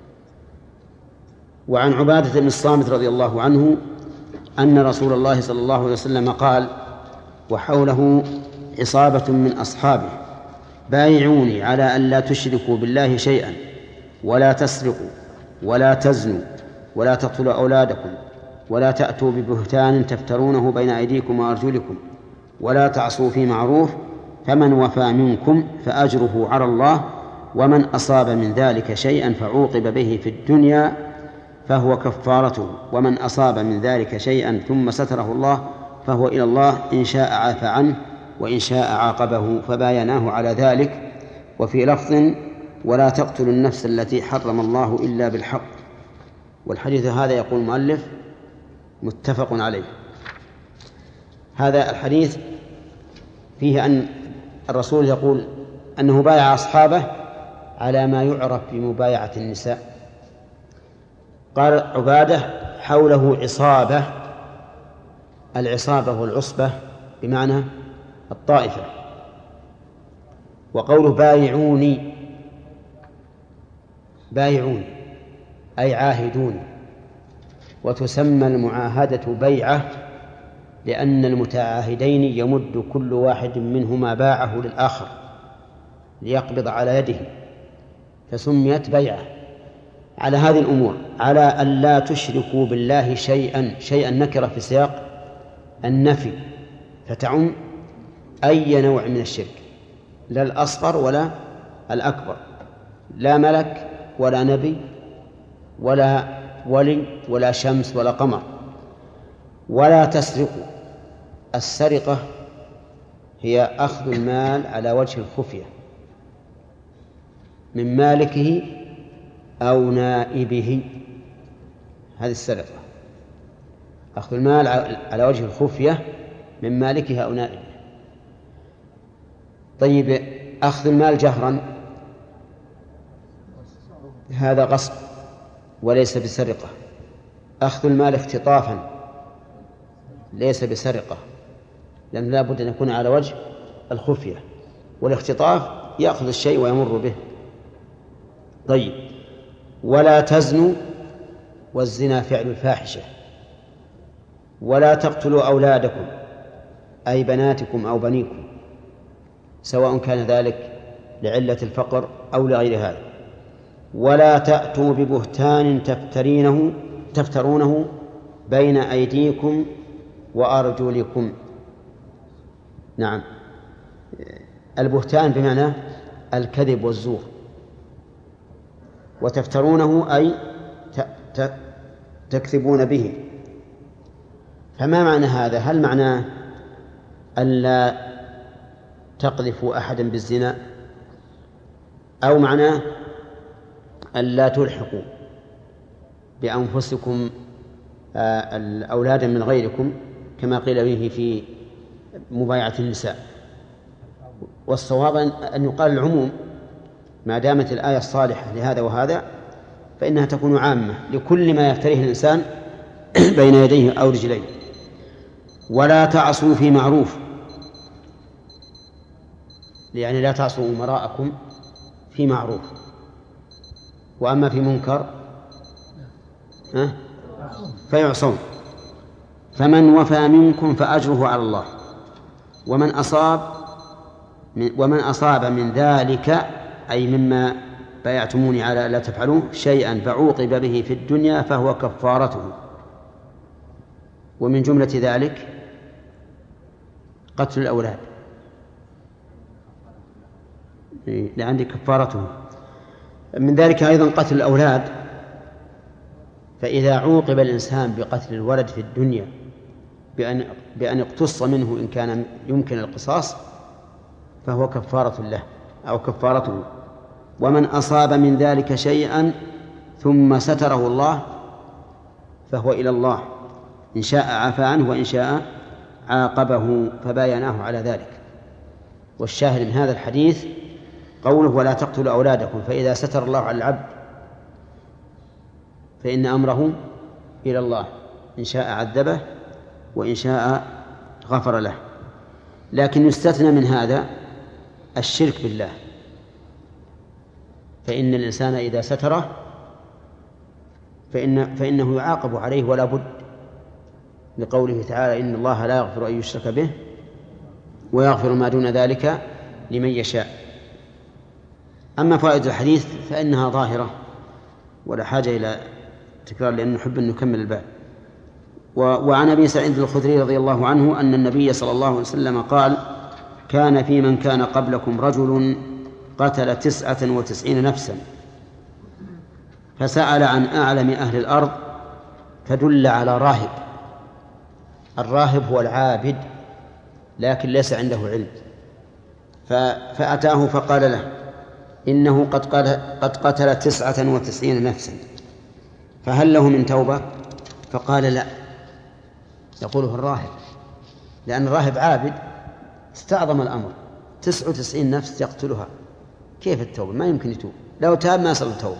وعن عبادة بن الصامت رضي الله عنه أن رسول الله صلى الله عليه وسلم قال وحوله عصابة من أصحابه بايعوني على أن لا تشركوا بالله شيئا ولا تسرقوا ولا تزنوا ولا تقتلوا أولادكم ولا تأتوا ببهتان تفترونه بين أيديكم وأرجلكم ولا تعصوا في معروف، فمن وفى منكم فأجره على الله، ومن أصاب من ذلك شيئا فعوقب به في الدنيا فهو كفارته، ومن أصاب من ذلك شيئا ثم ستره الله فهو إلى الله إن شاء عفى عنه وإن شاء عاقبه، فبايناه على ذلك. وفي لفظ ولا تقتلوا النفس التي حرم الله إلا بالحق. والحديث هذا يقول المؤلف متفق عليه. هذا الحديث فيه أن الرسول يقول أنه بايع أصحابه على ما يعرف بمبايعة النساء. قال عبادة حوله عصابة، العصابة والعصبة بمعنى الطائفة. وقوله بايعوني بايعوني أي عاهدوني. وتسمى المعاهدة بيعة لأن المتعاهدين يمد كل واحد منهما باعه للآخر ليقبض على يده، فسميت بيعة. على هذه الأمور على أن لا تشركوا بالله شيئا، شيئا نكرة في سياق النفي فتعم أي نوع من الشرك، لا الأصغر ولا الأكبر، لا ملك ولا نبي ولا ولي ولا شمس ولا قمر. ولا تسرقوا، السرقة هي أخذ المال على وجه الخفية من مالكه أو نائبه، هذه السرقة، أخذ المال على وجه الخفية من مالكه أو نائبه. طيب أخذ المال جهرا هذا غصب وليس بسرقة. أخذ المال اختطافا ليس بسرقة، لأن لا بد أن يكون على وجه الخفية، والاختطاف يأخذ الشيء ويمر به. طيب ولا تزنوا، والزنا فعل الفاحشة. ولا تقتلوا أولادكم أي بناتكم أو بنيكم، سواء كان ذلك لعلة الفقر أو لغير هذا. ولا تأتوا ببهتان تفترينه تفترونه بين أيديكم وأرجلكم. نعم، البهتان بمعنى الكذب والزور، وتفترونه أي تكذبون به. فما معنى هذا؟ هل معناه ألا تقذفوا أحدا بالزنا، أو معناه ألا تلحقوا بأنفسكم الأولاد من غيركم كما قيل به في مبايعة النساء؟ والصواب أن يقال العموم، ما دامت الآية الصالحة لهذا وهذا فإنها تكون عامة لكل ما يفتريه الإنسان بين يديه أو رجليه. ولا تعصوا في معروف، يعني لا تعصوا أمراءكم في معروف، وأما في منكر فيعصون. فمن وفى منكم فأجره على الله، ومن أصاب ومن أصاب من ذلك أي مما بايعتموني على لا تفعلوه شيئا فعوقب به في الدنيا فهو كفارته. ومن جملة ذلك قتل الأولاد لعندي كفارته. من ذلك أيضا قتل الأولاد، فإذا عوقب الإنسان بقتل الولد في الدنيا بأن, بأن اقتص منه إن كان يمكن القصاص فهو كفارة له أو كفارته. ومن أصاب من ذلك شيئا ثم ستره الله فهو إلى الله، إن شاء عفى عنه وإن شاء عاقبه فبايناه على ذلك. والشاهد من هذا الحديث قوله ولا تقتلوا أولادكم، فإذا ستر الله على العبد فإن أمره إلى الله، إن شاء عذبه وإن شاء غفر له. لكن يستثنى من هذا الشرك بالله، فإن الإنسان إذا ستره فإن فإنه يعاقب عليه ولا بد، لقوله تعالى إن الله لا يغفر أن يشرك به ويغفر ما دون ذلك لمن يشاء. أما فوائد الحديث فإنها ظاهرة ولا حاجة إلى تكرار لأن نحب أن نكمل الباب. وعن أبي سعيد الخدري رضي الله عنه أن النبي صلى الله عليه وسلم قال كان في من كان قبلكم رجل قتل تسعة وتسعين نفسا فسأل عن أعلم أهل الأرض فدل على راهب. الراهب هو العابد لكن ليس عنده علم، فأتاه فقال له إنه قد قتل تسعة وتسعين نفسا فهل له من توبة؟ فقال لا. يقوله الراهب لأن الراهب عابد استعظم الأمر، تسعة وتسعين نفس يقتلها كيف التوبة؟ ما يمكن يتوب، لو تاب ما صار التوبة.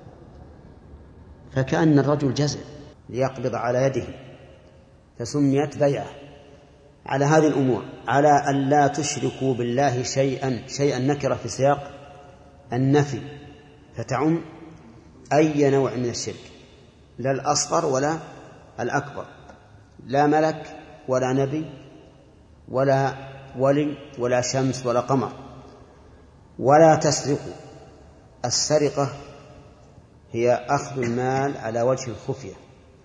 فكأن الرجل جزع ليقبض على يده فسميت بيعة على هذه الأمور، على أن لا تشركوا بالله شيئا. شيئا نكرة في سياق النفي فتعم أي نوع من الشرك، لا الأصغر ولا الأكبر، لا ملك ولا نبي ولا ولي ولا شمس ولا قمر. ولا تسرقوا. السرقة هي أخذ المال على وجه الخفية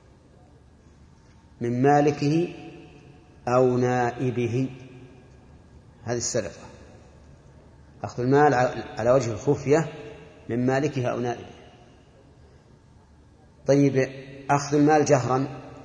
من مالكه أو نائبه، هذه السرقة، أخذ المال على وجه الخفية من مالكه أو نائبه. طيب أخذ المال جهرا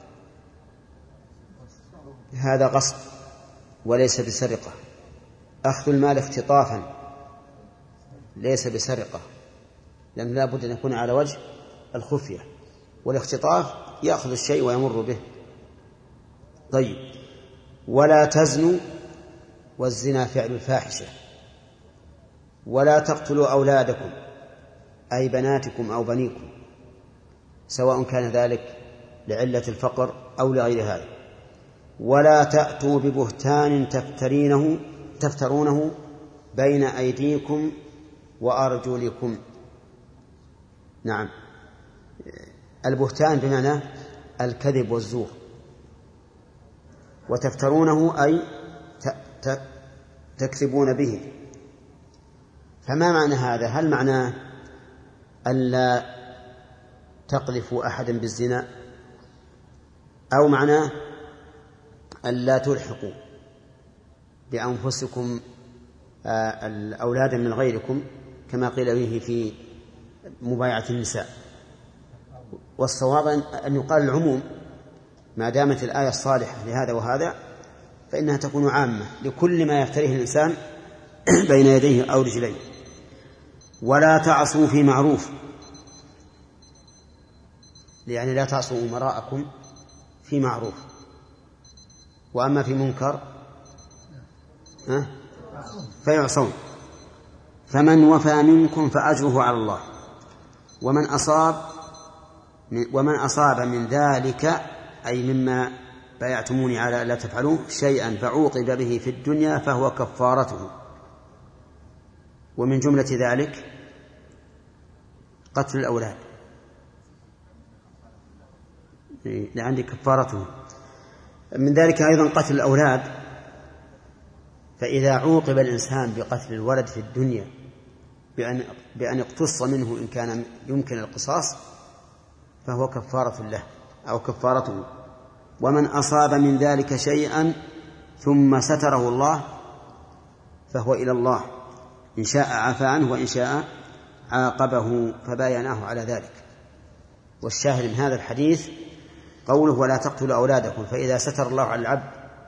هذا غصب وليس بسرقة. أخذ المال اختطافا ليس بسرقة، لأن لا بد أن يكون على وجه الخفية، والاختطاف يأخذ الشيء ويمر به. طيب ولا تزنوا، والزنا فعل الفاحشة. ولا تقتلوا أولادكم أي بناتكم أو بنيكم، سواء كان ذلك لعلة الفقر أو لغير هذا. ولا تأتوا ببهتان تفترينه تفترونه بين أيديكم وأرجلكم. نعم، البهتان بمعنى الكذب والزور، وتفترونه أي تكذبون به. فما معنى هذا؟ هل معناه ألا تقذفوا أحدا بالزنا، أو معناه ألا تلحقوا بأنفسكم الأولاد من غيركم كما قيل به في مبايعة النساء؟ والصواب أن يقال العموم، ما دامت الآية الصالحة لهذا وهذا فإنها تكون عامة لكل ما يفتريه الإنسان بين يديه أو رجليه. ولا تعصوا في معروف، يعني لا تعصوا أمراءكم في معروف، وأما في منكر فيعصون. فمن وفى منكم فأجره على الله. ومن أصاب ومن أصاب من ذلك أي مما بايعتموني على لا تفعلوه شيئا فعوقب به في الدنيا فهو كفارته. ومن جملة ذلك قتل الأولاد لعندي كفارته. من ذلك أيضا قتل الأولاد، فإذا عوقب الإنسان بقتل الولد في الدنيا بأن, بأن اقتص منه إن كان يمكن القصاص فهو كفارة له أو كفارته. ومن أصاب من ذلك شيئا ثم ستره الله فهو إلى الله، إن شاء عفى عنه وإن شاء عاقبه، فبايناه على ذلك. والشاهد من هذا الحديث قوله ولا تقتلوا أولادكم، فإذا ستر الله على العبد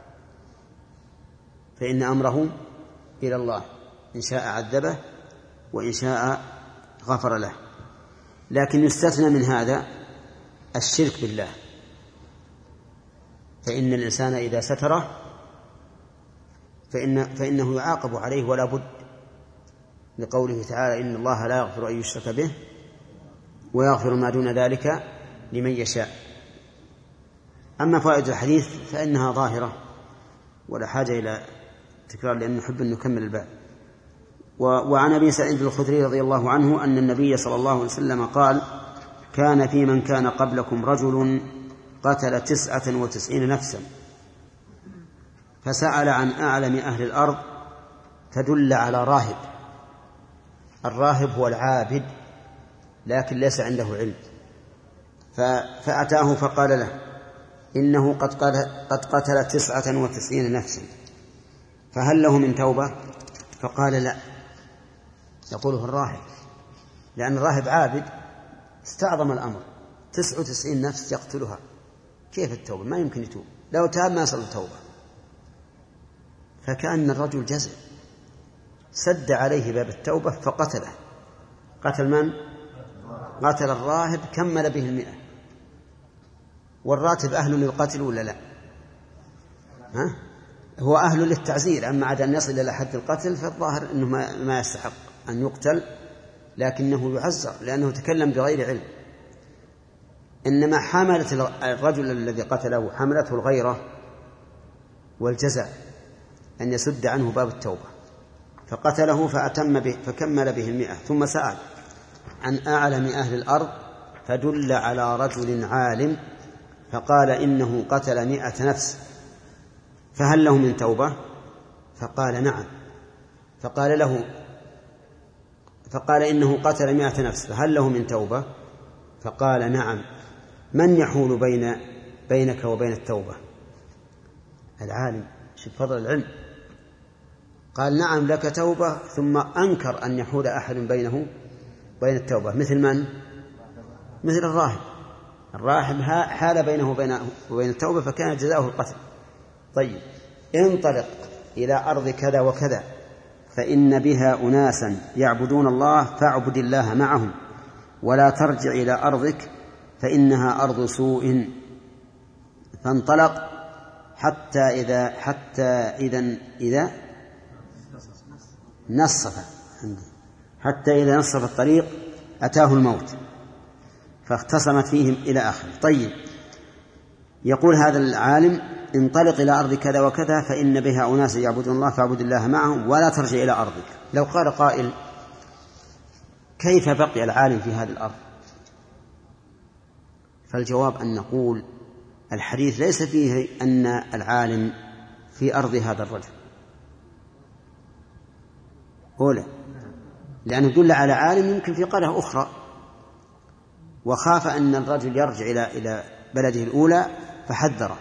فإن أمره إلى الله، إن شاء عذبه وإن شاء غفر له. لكن يستثنى من هذا الشرك بالله، فإن الإنسان إذا ستره فإن فإنه يعاقب عليه ولا بد، لقوله تعالى إن الله لا يغفر أن يشرك به ويغفر ما دون ذلك لمن يشاء. أما فوائد الحديث فإنها ظاهرة ولا حاجة إلى تكرار لأن نحب أن نكمل الباب. وعن أبي سعيد الخدري رضي الله عنه أن النبي صلى الله عليه وسلم قال كان في من كان قبلكم رجل قتل تسعة وتسعين نفسا فسأل عن أعلم أهل الأرض فدل على راهب. الراهب هو العابد لكن ليس عنده علم، فأتاه فقال له إنه قد قتل تسعة وتسعين نفسا فهل له من توبة؟ فقال لا. يقوله الراهب لأن الراهب عابد استعظم الأمر، تسعة وتسعين نفس يقتلها، كيف التوبة؟ ما يمكن يتوب، لو تاب ما يصل التوبة. فكأن الرجل جزع سد عليه باب التوبة فقتله. قتل من؟ قتل الراهب كمل به المئة. والراتب أهل للقتل ولا لا؟ ها؟ هو أهل للتعزير، أما عاد أن يصل إلى حد القتل فالظاهر أنه ما يستحق أن يقتل، لكنه يعزر لأنه تكلم بغير علم. إنما حملت الرجل الذي قتله حملته الغيرة والجزع أن يسد عنه باب التوبة، فقتله فأتم به فكمل به المئة. ثم سأل عن أعلم أهل الأرض فدل على رجل عالم فقال إنه قتل مئة نفس فهل له من توبة؟ فقال نعم. فقال له فقال إنه قتل مئة نفس فهل له من توبة؟ فقال نعم. من يحول بين بينك وبين التوبة؟ العالم، شوف فضل العلم. قال نعم لك توبة، ثم أنكر أن يحول أحد بينه وبين التوبة. مثل من؟ مثل الراهب. الراهب حال بينه وبين التوبة فكان جزاؤه القتل. طيب انطلق إلى أرض كذا وكذا فإن بها أناسا يعبدون الله فاعبد الله معهم ولا ترجع إلى أرضك فإنها أرض سوء. فانطلق حتى إذا حتى إذا إذا نصف حتى إذا نصف الطريق أتاه الموت فاختصمت فيهم إلى آخره. طيب يقول هذا العالم انطلق إلى أرض كذا وكذا فإن بها أناس يعبدون الله فاعبد الله معهم ولا ترجع إلى أرضك. لو قال قائل كيف بقي العالم في هذه الأرض؟ فالجواب أن نقول الحديث ليس فيه أن العالم في أرض هذا الرجل أولا، لأنه دل على عالم يمكن في قرية أخرى، وخاف أن الرجل يرجع إلى إلى بلده الأولى فحذره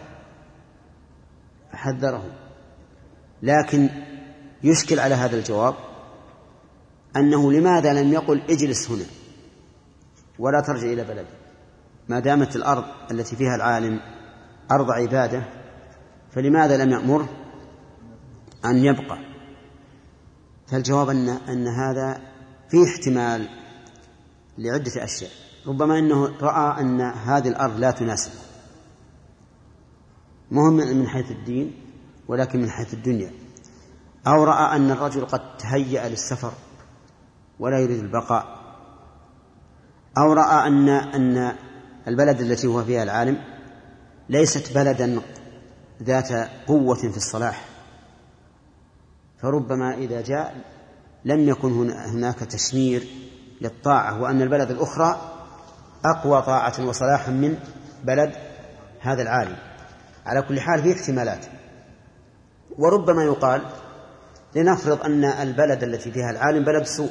فحذره لكن يشكل على هذا الجواب أنه لماذا لم يقل اجلس هنا ولا ترجع إلى بلدك ما دامت الأرض التي فيها العالم أرض عبادة، فلماذا لم يأمره أن يبقى؟ فالجواب أن, أن هذا فيه احتمال لعدة أشياء. ربما أنه رأى أن هذه الأرض لا تناسبه، مهم من حيث الدين ولكن من حيث الدنيا، أو رأى أن الرجل قد تهيأ للسفر ولا يريد البقاء، أو رأى أن أن البلد التي هو فيها العالم ليست بلدا ذات قوة في الصلاح، فربما إذا جاء لم يكن هناك تشمير للطاعة، وأن البلد الأخرى أقوى طاعة وصلاحا من بلد هذا العالم. على كل حال فيه احتمالات. وربما يقال لنفرض أن البلد التي فيها العالم بلد سوء،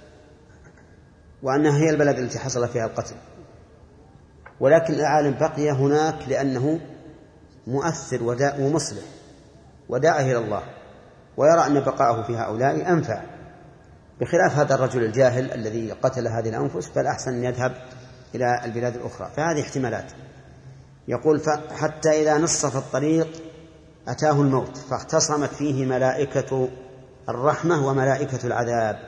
وأنها هي البلد التي حصل فيها القتل، ولكن العالم بقي هناك لأنه مؤثر ومصلح وداعي إلى الله، ويرى أن بقاءه في هؤلاء أنفع، بخلاف هذا الرجل الجاهل الذي قتل هذه الأنفس، فالأحسن أن يذهب إلى البلاد الأخرى. فهذه احتمالات. يقول حتى إذا نصف الطريق أتاه الموت فاختصمت فيه ملائكة الرحمة وملائكة العذاب،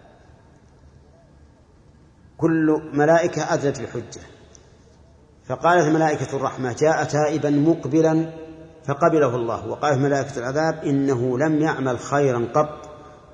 كل ملائكة أدلت الحجة، فقالت ملائكة الرحمة جاء تائبا مقبلا فقبله الله، وقالت ملائكة العذاب إنه لم يعمل خيرا قط.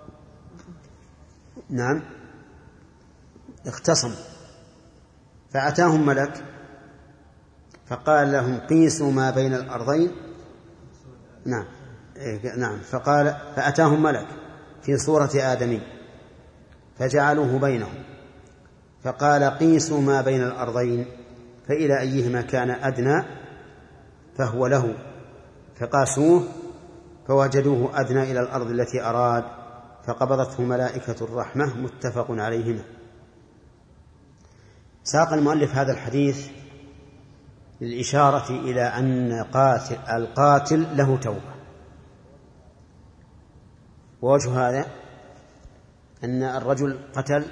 نعم، اختصم، فأتاهم ملك فقال لهم قيسوا ما بين الأرضين. نعم نعم فقال فأتاهم ملك في صورة آدمي فجعلوه بينهم فقال قيسوا ما بين الأرضين فإلى أيهما كان أدنى فهو له، فقاسوه فوجدوه أدنى إلى الأرض التي أراد فقبضته ملائكة الرحمة، متفق عليهما. ساق المؤلف هذا الحديث للإشارة إلى أن قاتل القاتل له توبة، ووجه هذا أن الرجل قتل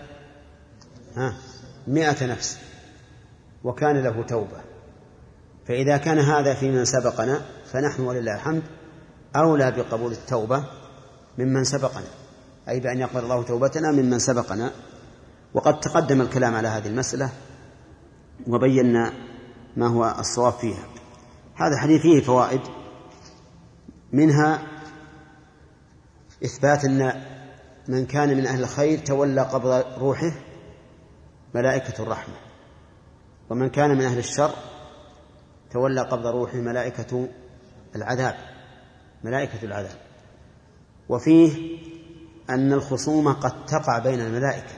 مئة نفس وكان له توبة، فإذا كان هذا في من سبقنا فنحن ولله الحمد أولى بقبول التوبة ممن سبقنا، أي بأن يقبل الله توبتنا ممن سبقنا. وقد تقدم الكلام على هذه المسألة وبينا ما هو الصواب فيها. هذا الحديث فيه فوائد، منها إثبات أن من كان من أهل الخير تولى قبض روحه ملائكة الرحمة، ومن كان من أهل الشر تولى قبض روحه ملائكة العذاب ملائكة العذاب. وفيه أن الخصومة قد تقع بين الملائكة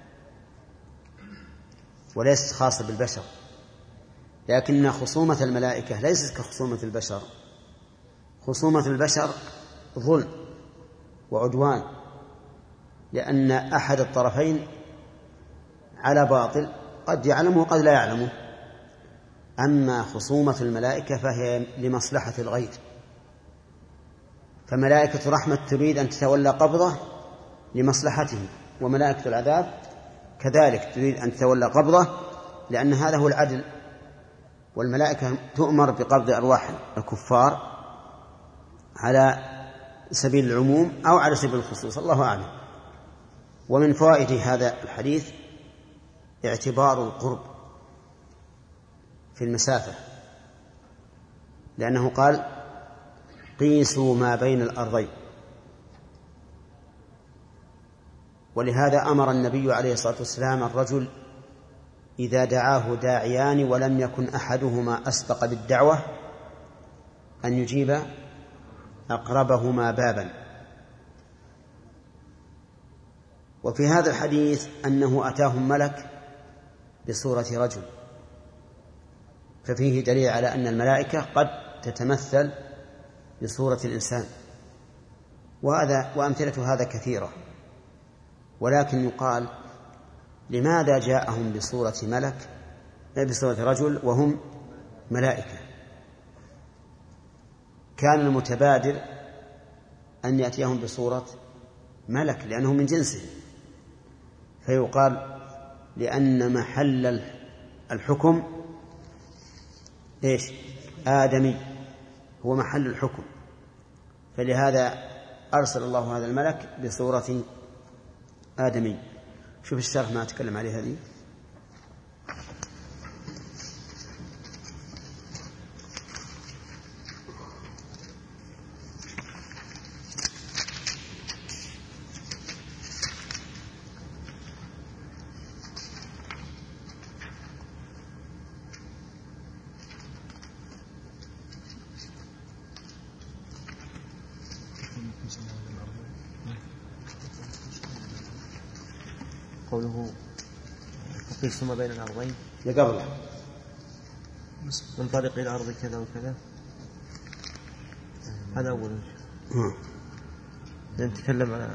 وليست خاصة بالبشر، لكن خصومة الملائكة ليست كخصومة البشر. خصومة البشر ظلم وعدوان، لأن أحد الطرفين على باطل قد يعلمه وقد لا يعلمه. أما خصومة الملائكة فهي لمصلحة الغير، فملائكة رحمة تريد أن تتولى قبضه لمصلحته، وملائكة العذاب كذلك تريد أن تتولى قبضه لأن هذا هو العدل. والملائكة تؤمر بقبض أرواح الكفار على سبيل العموم أو على سبيل الخصوص، الله أعلم. ومن فوائد هذا الحديث اعتبار القرب في المسافة، لأنه قال قيسوا ما بين الأرضين، ولهذا أمر النبي عليه الصلاة والسلام الرجل إذا دعاه داعيان ولم يكن أحدهما أسبق بالدعوة أن يجيب أقربهما بابا. وفي هذا الحديث أنه أتاهم ملك بصورة رجل، ففيه دليل على أن الملائكة قد تتمثل بصورة الإنسان، وهذا وأمثلة هذا كثيرة. ولكن يقال لماذا جاءهم بصورة ملك بصورة رجل وهم ملائكة؟ كان المتبادر أن يأتيهم بصورة ملك لأنه من جنسه، فيقال لأن محل الحكم إيش؟ آدمي، هو محل الحكم، فلهذا أرسل الله هذا الملك بصورة آدمي. شوف الشرح ما أتكلم عليه هذه. قوله تقيس ما بين الأرضين لقبله من طريق الأرض كذا وكذا، هذا أول. نتكلم عن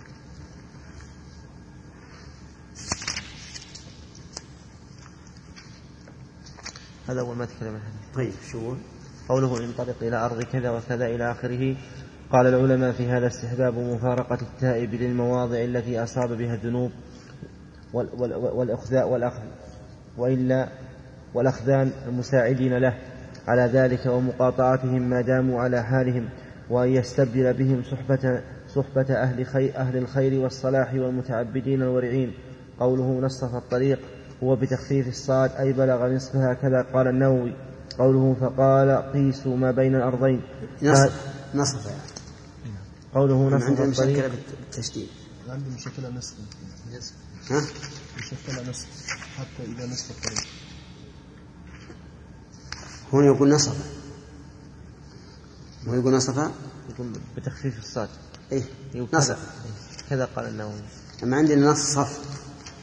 هذا أول ما تكلم الحديث. طيب شو قوله انطلق إلى أرض كذا وكذا إلى آخره. قال العلماء في هذا استحباب مفارقة التائب للمواضع التي أصاب بها الذنوب والأخذاء والأخذ وإلا والأخذان المساعدين له على ذلك ومقاطعتهم ما داموا على حالهم، وأن يستبدل بهم صحبة, صحبة أهل, خير أهل الخير والصلاح والمتعبدين الورعين. قوله نصف الطريق هو بتخفيف الصاد أي بلغ نصفها كذا قال النووي. قوله فقال قيسوا ما بين الأرضين نصف نصف يعني. قوله نصف الطريق بالتشديد عندي مشكلة نصف ها مشكلة نصف حتى إذا نصف الطريق هون يقول نصف هو يقول نصف يقول بتخفيف الصاد إيه نصف كذا قال النووي. أما عندنا نصف.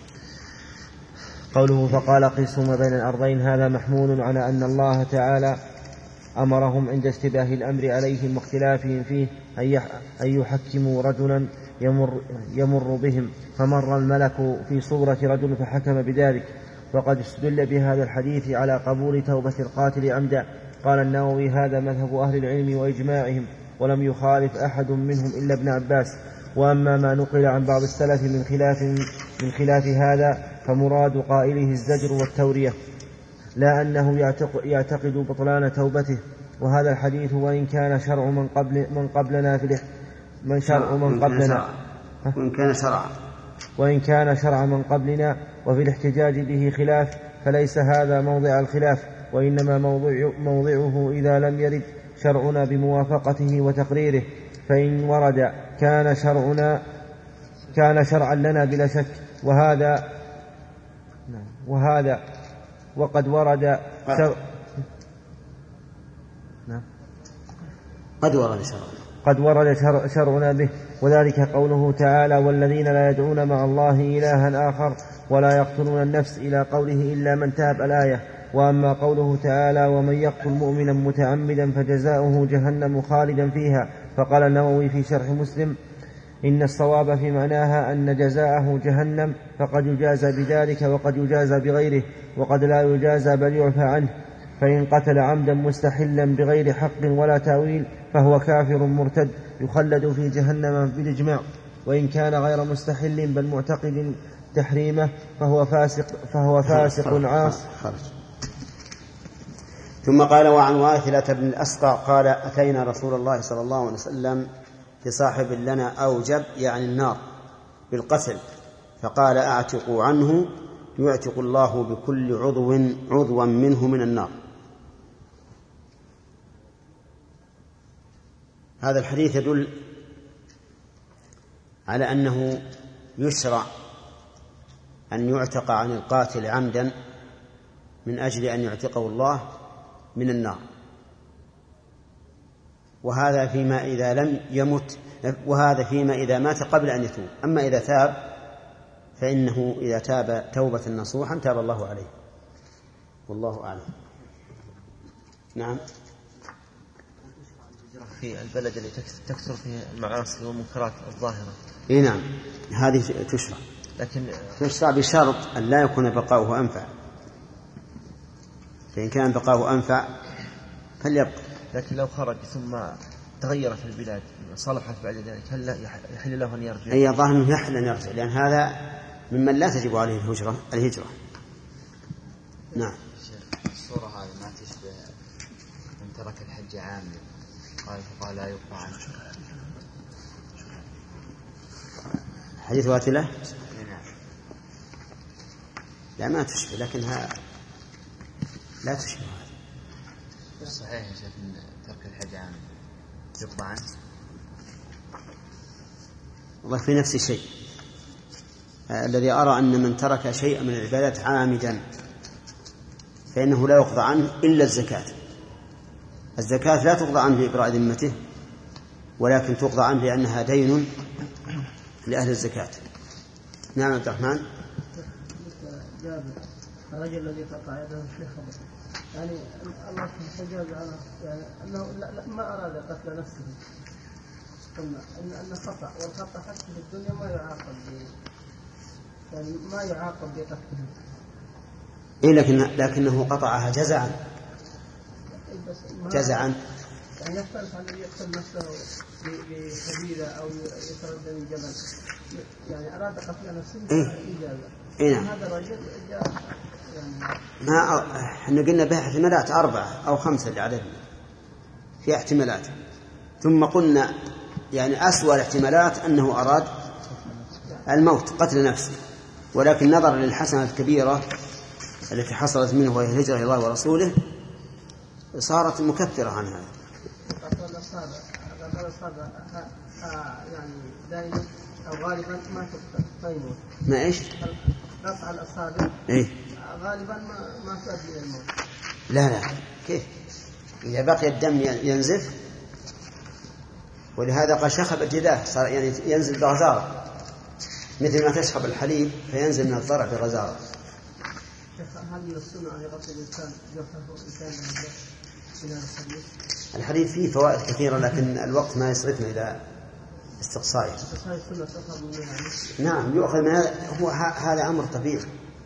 قوله فقال قيسوا ما بين الأرضين هذا محمول على أن الله تعالى أمرهم عند اشتباه الأمر عليهم واختلافهم فيه أن يحكموا رجلا يمر, يمر بهم، فمر الملك في صورة رجل فحكم بذلك. وقد استدل بهذا الحديث على قبول توبة القاتل عمدا. قال النووي هذا مذهب أهل العلم وإجماعهم، ولم يخالف أحد منهم إلا ابن عباس. وأما ما نقل عن بعض السلف من خلاف, من خلاف هذا فمراد قائله الزجر والتورية، لا أنه يعتقد بطلان توبته. وهذا الحديث وإن كان شرع من, قبل من قبلنا في من شرع من قبلنا وإن كان شرع وإن كان شرع من قبلنا وفي الاحتجاج به خلاف، فليس هذا موضع الخلاف، وإنما موضع موضعه إذا لم يرد شرعنا بموافقته وتقريره. فإن ورد كان شرعنا كان شرعا لنا بلا شك. وهذا وهذا وقد ورد شرع قد ورد شرعنا قد ورد شرع شرعنا به، وذلك قوله تعالى والذين لا يدعون مع الله إلها آخر ولا يقتلون النفس إلى قوله إلا من تاب الآية. وأما قوله تعالى ومن يقتل مؤمنا متعمدا فجزاؤه جهنم خالدا فيها، فقال النووي في شرح مسلم إن الصواب في معناها أن جزاءه جهنم، فقد يجازى بذلك وقد يجازى بغيره، وقد لا يجازى بل يعفى عنه. فإن قتل عمدا مستحلا بغير حق ولا تأويل فهو كافر مرتد يخلد في جهنم بالإجماع. وإن كان غير مستحل بل معتقد تحريمه فهو فاسق فهو فاسق عاص. ثم قال وعن واثلة بن الأسقع قال أتينا رسول الله صلى الله عليه وسلم في صاحب لنا أوجب يعني النار بالقتل، فقال أعتقوا عنه يعتق الله بكل عضو عضوا منه من النار. هذا الحديث يدل على أنه يشرع أن يعتق عن القاتل عمدا من أجل أن يعتقه الله من النار، وهذا فيما إذا لم يمت، وهذا فيما إذا مات قبل أن يتوب. أما إذا تاب فإنه إذا تاب توبة نصوحا تاب الله عليه، والله أعلم. نعم. في البلد اللي تكثر فيه المعاصي والمنكرات الظاهرة. إيه نعم، هذه تشرع، لكن تشرع بشرط أن لا يكون بقاؤه أنفع، فإن كان بقاؤه أنفع فليبقى. لكن لو خرج ثم تغيرت البلاد صلحت بعد ذلك هل يحل له أن يرجع؟ أي ظاهر أنه يحل أن يرجع، لأن هذا ممن لا تجب عليه الهجرة الهجرة. نعم. الصورة هذه ما تشبه من ترك الحج عامل قال فقال لا يقطع عنه. حديث واثلة؟ نعم. لا ما تشبه، لكنها لا تشبه هذا. صحيح يا شيخ من ترك الحج عامل يقطع عنه. والله في نفس الشيء آه الذي أرى أن من ترك شيئا من العبادات عامدا فإنه لا يقضى عنه إلا الزكاة. الزكاة لا تقضى عنه لإبراء ذمته، ولكن تقضى عنه لأنها دين لأهل الزكاة. نعم عبد الرحمن. الرجل الذي قطع يده الشيخ يعني الله سبحانه على يعني أنه لا لا ما أراد قتل نفسه قلنا ان ان خطا والخطا حتى في الدنيا ما يعاقب ب يعني ما يعاقب بقتله. إيه لكن لكنه قطعها جزعا جزعا. يعني يختلف عن الذي يقتل نفسه بحديدة أو يتردد من جبل، يعني أراد قتل نفسه إجازة. إيه؟ هذا الرجل جاء يعني ما احنا قلنا بها احتمالات أربعة أو خمسة اللي عددنا في احتمالات، ثم قلنا يعني أسوأ الاحتمالات أنه أراد الموت قتل نفسه، ولكن نظرا للحسنة الكبيرة التي حصلت منه وهي الهجرة إلى الله ورسوله صارت مكفرة عن هذا. قتل الأصابع قتل الأصابع يعني دائما أو غالبا ما تقتل فيموت. ما إيش؟ قطع الأصابع إيه؟ غالبا ما ما تؤدي إلى الموت. لا لا كيف؟ إذا بقي الدم ينزف، ولهذا قال شخب الجداه صار يعني ينزل بغزارة مثل ما تشخب الحليب فينزل من الضرع بغزارة. هل يصنع أن يغطي الإنسان جوفه إنسان من هذا الحديث؟ الحديث فيه فوائد كثيرة لكن الوقت ما يصرفنا إلى استقصائه. نعم يؤخذ من هذا، هو هذا أمر طبيعي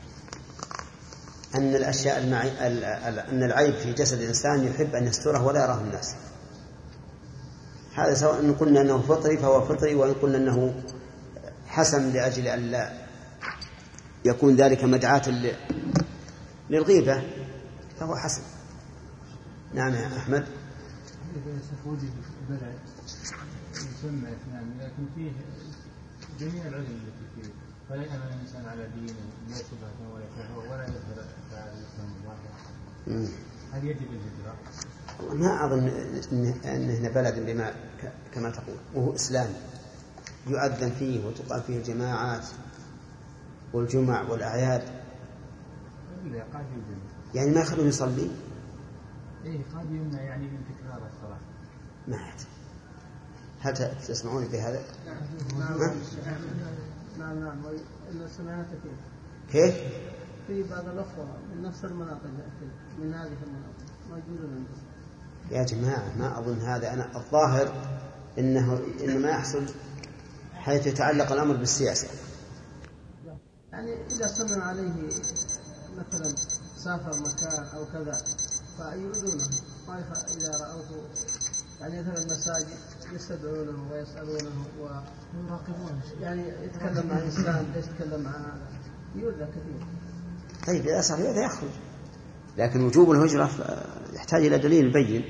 أن الأشياء المعي... أن العيب في جسد الإنسان يحب أن يستره ولا يراه الناس. هذا سواء إن قلنا أنه فطري فهو فطري، وإن قلنا أنه حسن لأجل أن لا يكون ذلك مدعاة ل... للغيبة فهو حسن. نعم يا أحمد. وجد بلد يسمى إثنان لكن فيه جميع العلم التي فيه، فلا يأمن الإنسان على دينه لا شبهة ولا شهوة ولا يظهر على الإسلام الظاهر. هل يجب الهجرة؟ ما أظن أنه بلد بما كما تقول، وهو إسلام يؤذن فيه وتقام فيه الجماعات والجمع والأعياد، يعني ما يخلون يصلي. إيه قد يمنع يعني من تكرار الصلاة. ما يحتاج. هل تسمعون بهذا؟ نعم نعم نعم إلا سمعت كيف؟ كيف؟ في بعض الأخوة من نفس المناطق من هذه المناطق موجودة عندنا. يا جماعة ما أظن هذا، أنا الظاهر إنه إنما يحصل حيث يتعلق الأمر بالسياسة. يعني إذا سمع عليه مثلا سافر مكان أو كذا فيريدونه، إذا رأوه يعني مثلا المساجد يستدعونه ويسألونه ويراقبونه، يعني يتكلم عن الإسلام ليش يتكلم عن هذا، يؤذى كثير. طيب إذا صار يؤذى يخرج، لكن وجوب الهجرة يحتاج إلى دليل بين،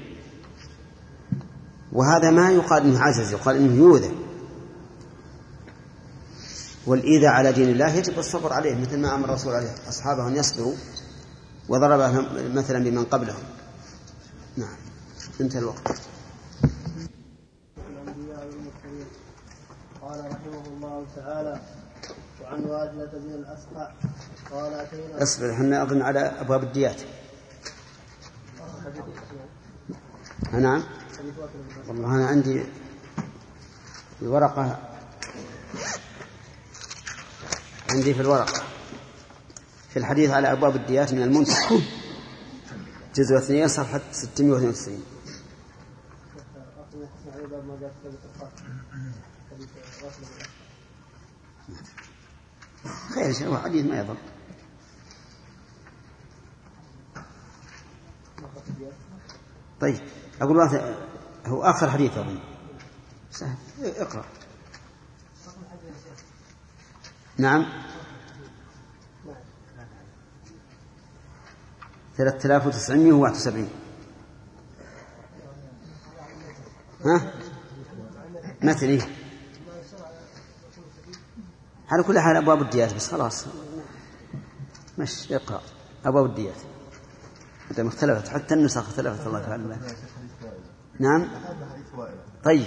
وهذا ما يقال إنه عجز، يقال إنه يؤذى. والإيذاء على دين الله يجب الصبر عليه، مثل ما أمر الرسول عليه أصحابه أن يصبروا وضرب مثلا بمن قبلهم. نعم انتهى الوقت. قال رحمه الله تعالى: وعن واجلة بن الأسقع قال أتينا. اصبر احنا أظن على أبواب الديات. نعم والله أنا عندي الورقة، عندي في الورقة في الحديث على أبواب الديات من المنتخ جزء اثنين صفحة ستمائة واثنين وتسعين. خير شيء، حديث ما يضر. طيب أقول هو آخر حديث أظن سهل، اقرأ. نعم ثلاثة آلاف وتسعمائة وواحد وسبعين. ها مثلي على كل حال أبواب الديات بس خلاص مش اقرأ أبواب الديات. أنت مختلفت حتى النسخ اختلفت. الله تعالى. نعم طيب.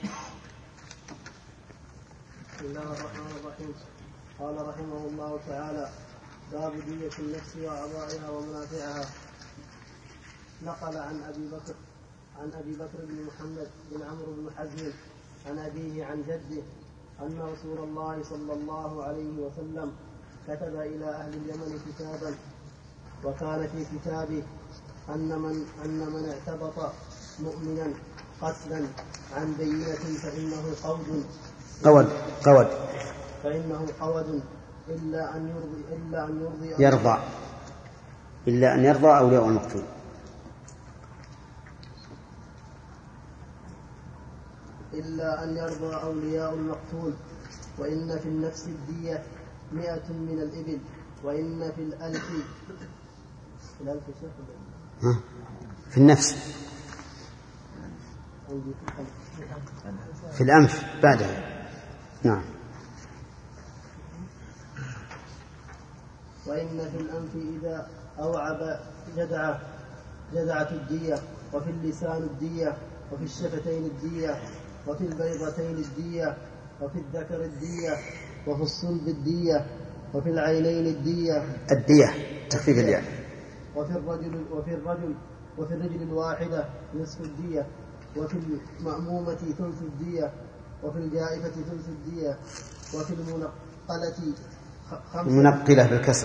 بسم الله الرحمن الرحيم. قال رحمه الله تعالى: باب دية النفس وأعضائها ومنافعها. نقل عن أبي بكر عن أبي بكر بن محمد بن عمرو بن حزم عن أبيه عن جده أن رسول الله صلى الله عليه وسلم كتب إلى أهل اليمن كتابا، وكان في كتابه أن من أن من اعتبط مؤمنا قتلا عن بينة فإنه قود قود قود فإنه قود إلا أن يرضي إلا أن يرضي يرضى إلا أن يرضى أولياء المقتول. إلا أن يرضى أولياء المقتول. وإن في النفس الدية مئة من الإبل وإن في الألف في الألف ها؟ في النفس في الأنف بعدها. نعم. وإن في الأنف إذا أوعب جدعة جدعة الدية وفي اللسان الدية وفي الشفتين الدية وفي البيضتين الدية وفي الذكر الدية وفي الصلب الدية وفي العينين الدية الدية تخفيف الياء وفي الرجل وفي الرجل وفي الرجل الواحدة نصف الدية وفي المأمومة ثلث الدية وفي الجائفة ثلث الدية وفي المنقلة خمسة المنقلة بالكسر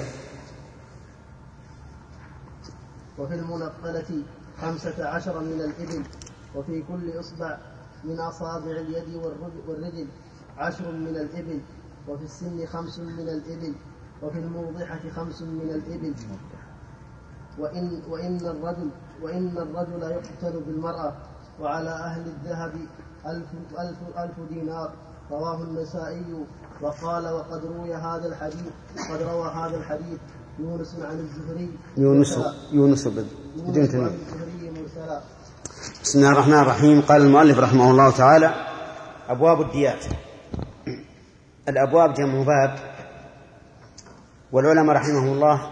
وفي المنقلة خمسة عشر من الإبل وفي كل إصبع من أصابع اليد والرجل عشر من الإبل وفي السن خمس من الإبل وفي الموضحة خمس من الإبل. وإن, وإن, الرجل وإن الرجل يقتل بالمرأة وعلى أهل الذهب ألف, ألف, ألف دينار. رواه النسائي وقال وقد روي هذا الحديث قد روى هذا الحديث يونس عن الزهري يونس يونس بدون تنوين. مرسلا. بسم الله الرحمن الرحيم. قال المؤلف رحمه الله تعالى: أبواب الديات. الأبواب جمع باب، والعلماء رحمهم الله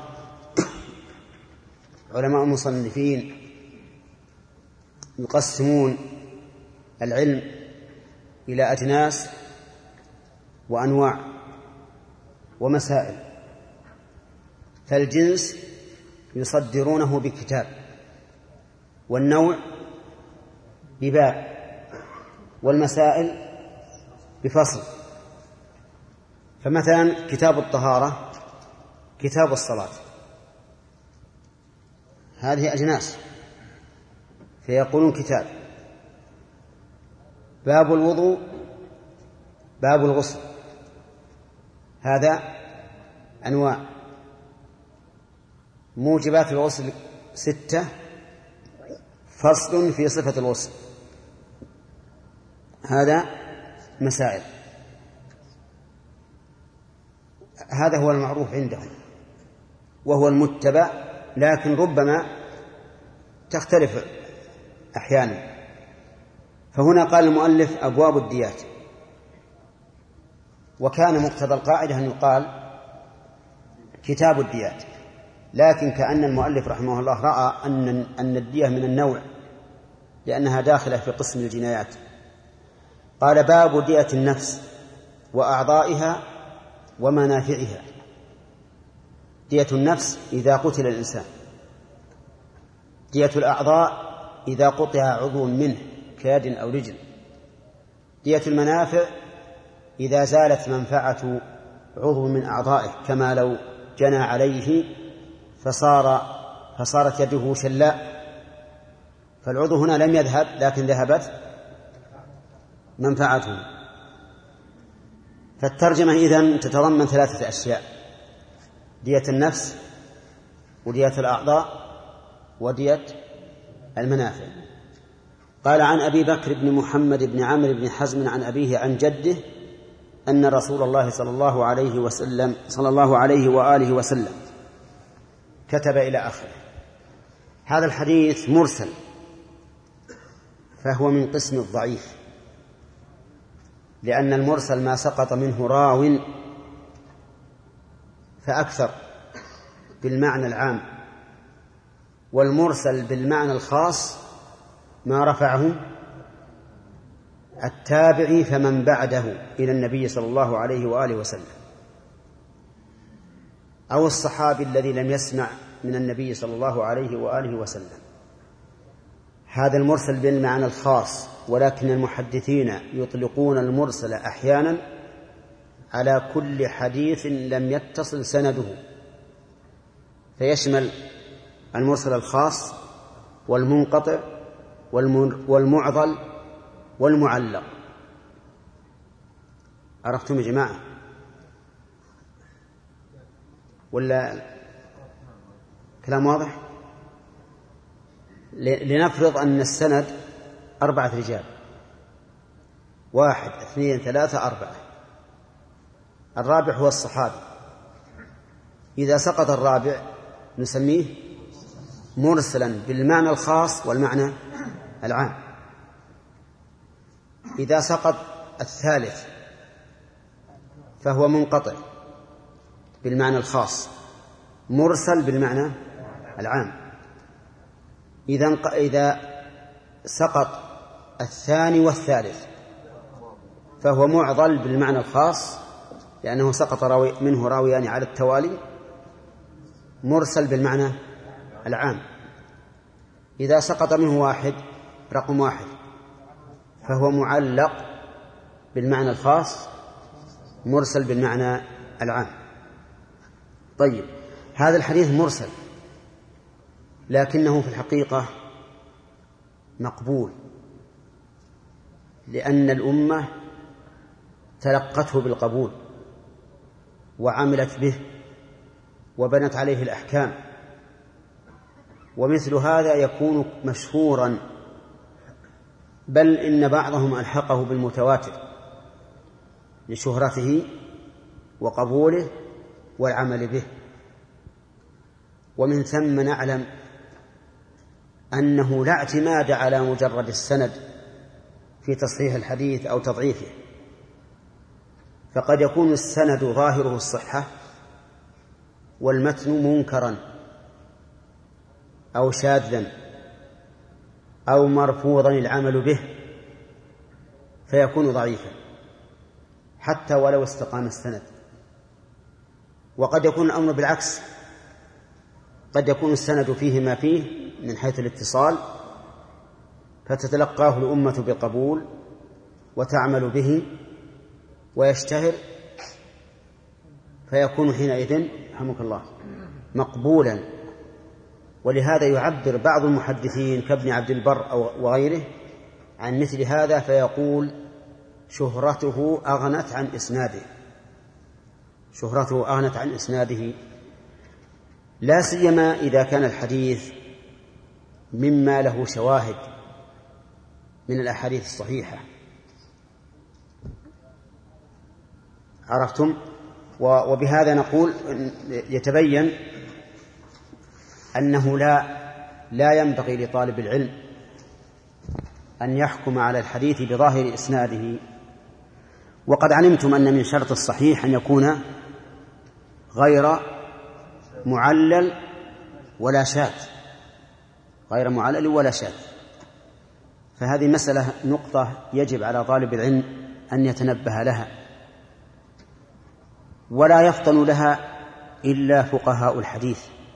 علماء المصنفين يقسمون العلم إلى أجناس وأنواع ومسائل، فالجنس يصدرونه بكتاب، والنوع بباب، والمسائل بفصل. فمثلا كتاب الطهارة كتاب الصلاة، هذه أجناس فيقولون كتاب. باب الوضوء باب الغسل، هذا أنواع. موجبات الغسل ستة، فصل في صفة الغسل، هذا مسائل. هذا هو المعروف عندهم وهو المتبع، لكن ربما تختلف أحيانا. فهنا قال المؤلف أبواب الديات، وكان مقتضى القاعدة أن يقال كتاب الديات، لكن كأن المؤلف رحمه الله رأى أن أن الدية من النوع لأنها داخلة في قسم الجنايات. قال: باب دية النفس وأعضائها ومنافعها. دية النفس إذا قتل الإنسان، دية الأعضاء إذا قطع عضو منه كيد أو رجل، دية المنافع إذا زالت منفعة عضو من أعضائه، كما لو جنى عليه فصار فصارت يده شلاء، فالعضو هنا لم يذهب لكن ذهبت منفعته. فالترجمة إذن تتضمن ثلاثة أشياء: دية النفس ودية الأعضاء ودية المنافع. قال: عن أبي بكر بن محمد بن عمرو بن حزم عن أبيه عن جده أن رسول الله صلى الله عليه وسلم صلى الله عليه وآله وسلم كتب إلى آخره. هذا الحديث مرسل، فهو من قسم الضعيف، لأن المرسل ما سقط منه راو فأكثر بالمعنى العام، والمرسل بالمعنى الخاص ما رفعه التابعي فمن بعده إلى النبي صلى الله عليه وآله وسلم، أو الصحابي الذي لم يسمع من النبي صلى الله عليه وآله وسلم. هذا المرسل بالمعنى الخاص، ولكن المحدثين يطلقون المرسل أحيانا على كل حديث لم يتصل سنده، فيشمل المرسل الخاص والمنقطع والمعضل والمعلق. عرفتم يا جماعة ولا كلام واضح؟ لنفرض أن السند أربعة رجال، واحد اثنين ثلاثة أربعة، الرابع هو الصحابي. إذا سقط الرابع نسميه مرسلا بالمعنى الخاص والمعنى العام. إذا سقط الثالث فهو منقطع بالمعنى الخاص، مرسل بالمعنى العام. إذا إذا سقط الثاني والثالث فهو معضل بالمعنى الخاص لأنه سقط راوي منه راويان على التوالي، مرسل بالمعنى العام. إذا سقط منه واحد رقم واحد فهو معلق بالمعنى الخاص، مرسل بالمعنى العام. طيب، هذا الحديث مرسل لكنه في الحقيقة مقبول، لأن الأمة تلقته بالقبول وعملت به وبنت عليه الأحكام. ومثل هذا يكون مشهورا، بل إن بعضهم ألحقه بالمتواتر لشهرته وقبوله والعمل به. ومن ثم نعلم أنه لا اعتماد على مجرد السند في تصحيح الحديث أو تضعيفه، فقد يكون السند ظاهره الصحة والمتن منكرا أو شاذا أو مرفوضا العمل به فيكون ضعيفا حتى ولو استقام السند. وقد يكون الأمر بالعكس، قد يكون السند فيه ما فيه من حيث الاتصال فتتلقاه الأمة بقبول وتعمل به ويشتهر، فيكون حينئذ رحمك الله مقبولا. ولهذا يعبر بعض المحدثين كابن عبد البر أو وغيره عن مثل هذا فيقول شهرته أغنت عن إسناده، شهرته أغنت عن إسناده، لا سيما إذا كان الحديث مما له شواهد من الأحاديث الصحيحة. عرفتم؟ وبهذا نقول يتبين أنه لا لا ينبغي لطالب العلم أن يحكم على الحديث بظاهر إسناده. وقد علمتم أن من شرط الصحيح أن يكون غير معلل ولا شاذ، غير معلل ولا شاذ. فهذه مسألة نقطة يجب على طالب العلم أن يتنبه لها، ولا يفطن لها إلا فقهاء الحديث.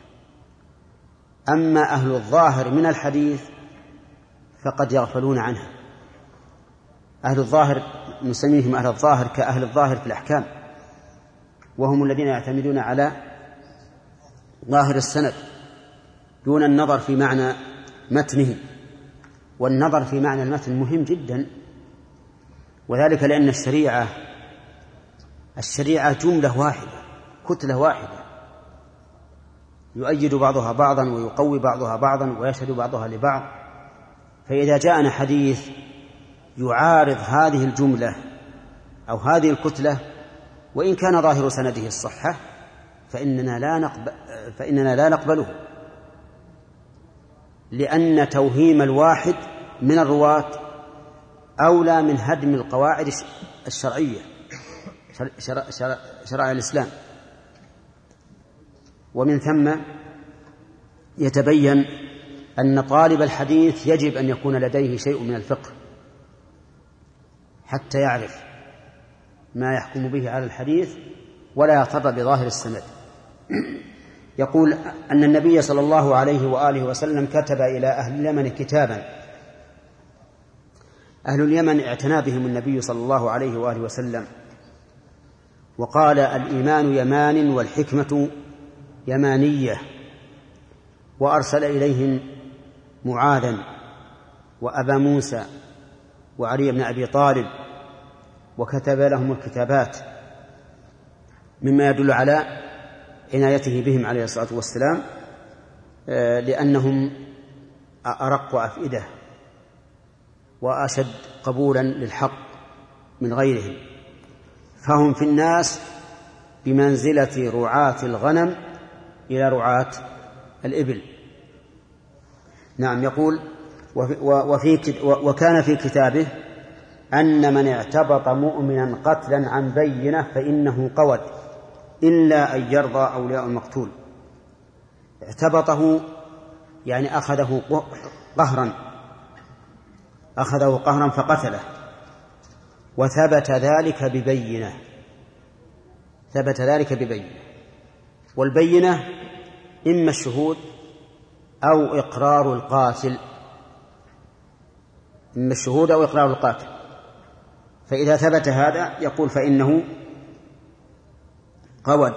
أما أهل الظاهر من الحديث فقد يغفلون عنها. أهل الظاهر نسميهم أهل الظاهر كأهل الظاهر في الأحكام، وهم الذين يعتمدون على ظاهر السند دون النظر في معنى متنه. والنظر في معنى المتن مهم جدا، وذلك لأن الشريعة الشريعة جملة واحدة، كتلة واحدة، يؤيد بعضها بعضا ويقوي بعضها بعضا ويشهد بعضها لبعض. فإذا جاءنا حديث يعارض هذه الجملة أو هذه الكتلة وإن كان ظاهر سنده الصحة فإننا لا نقبل فإننا لا نقبله، لأن توهيم الواحد من الرواة أولى من هدم القواعد الشرعية شرائع الإسلام. ومن ثم يتبين أن طالب الحديث يجب أن يكون لديه شيء من الفقه حتى يعرف ما يحكم به على الحديث ولا يغتر بظاهر السند. يقول أن النبي صلى الله عليه وآله وسلم كتب إلى أهل اليمن كتابا. أهل اليمن اعتنى بهم النبي صلى الله عليه وآله وسلم وقال الإيمان يمان والحكمة يمانية، وأرسل إليهم معاذا وأبا موسى وعلي بن أبي طالب وكتب لهم الكتابات، مما يدل على عنايته بهم عليه الصلاة والسلام، لأنهم أرق أفئدة وأشد قبولا للحق من غيرهم، فهم في الناس بمنزلة رعاة الغنم إلى رعاة الإبل. نعم. يقول وفي وكان في كتابه أن من اعتبط مؤمنا قتلا عن بينة فإنه قود إلا أن يرضى أولياء المقتول. اعتبطه يعني أخذه قهرا أخذه قهرا فقتله، وثبت ذلك ببينة ثبت ذلك ببينة والبينة إما الشهود أو إقرار القاتل إما الشهود أو إقرار القاتل. فإذا ثبت هذا يقول فإنه قود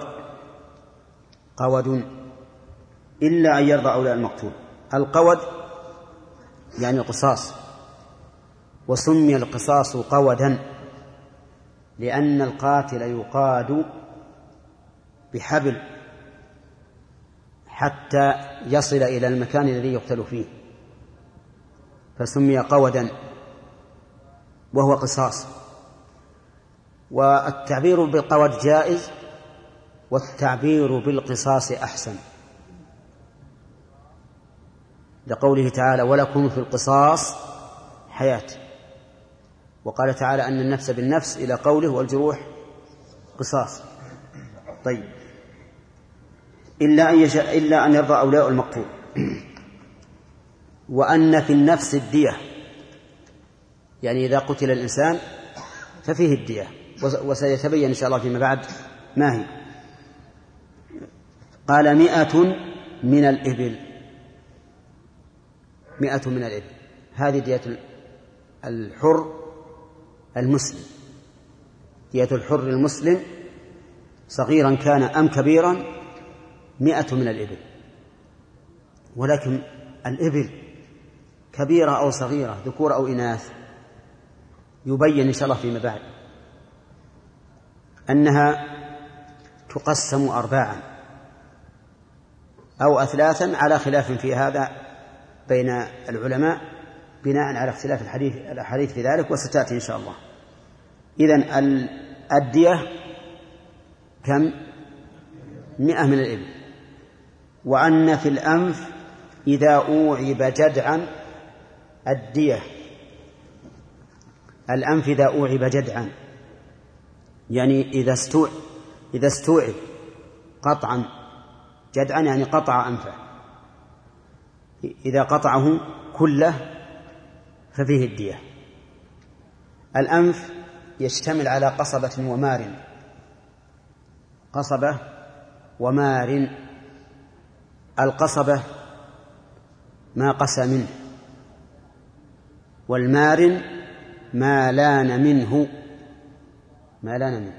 قود إلا أن يرضى أولياء المقتول. القود يعني القصاص، وسمي القصاص قودا لأن القاتل يقاد بحبل حتى يصل إلى المكان الذي يقتل فيه، فسمي قودا وهو قصاص. والتعبير بالقود جائز، والتعبير بالقصاص أحسن، لقوله تعالى ولكم في القصاص حياة، وقال تعالى أن النفس بالنفس إلى قوله والجروح قصاص. طيب. إلا أن, يشاء إلا أن يرضى أولياء المقتول. وأن في النفس الدية، يعني إذا قتل الإنسان ففيه الدية، وسيتبين إن شاء الله فيما بعد ما هي. قال مئة من الإبل مئة من الإبل هذه دية الحر المسلم، دية الحر المسلم صغيرا كان أم كبيرا مئة من الإبل. ولكن الإبل كبيرة أو صغيرة، ذكور أو إناث، يبين إن شاء الله فيما بعد أنها تقسم أرباعا أو أثلاثا على خلاف في هذا بين العلماء بناء على اختلاف الحديث الأحاديث في ذلك، وستأتي إن شاء الله. إذن الدية كم؟ مئة من الإبل. وأن في الأنف إذا أوعب جدعا الدية، الأنف إذا أوعب جدعا يعني إذا استوعب إذا استوعب قطعا، جدعا يعني قطع أنفه، إذا قطعه كله ففيه الدية. الأنف يشتمل على قصبة ومار، قصبة ومار. القصبة ما قسى منه، والمار ما لان منه ما لان منه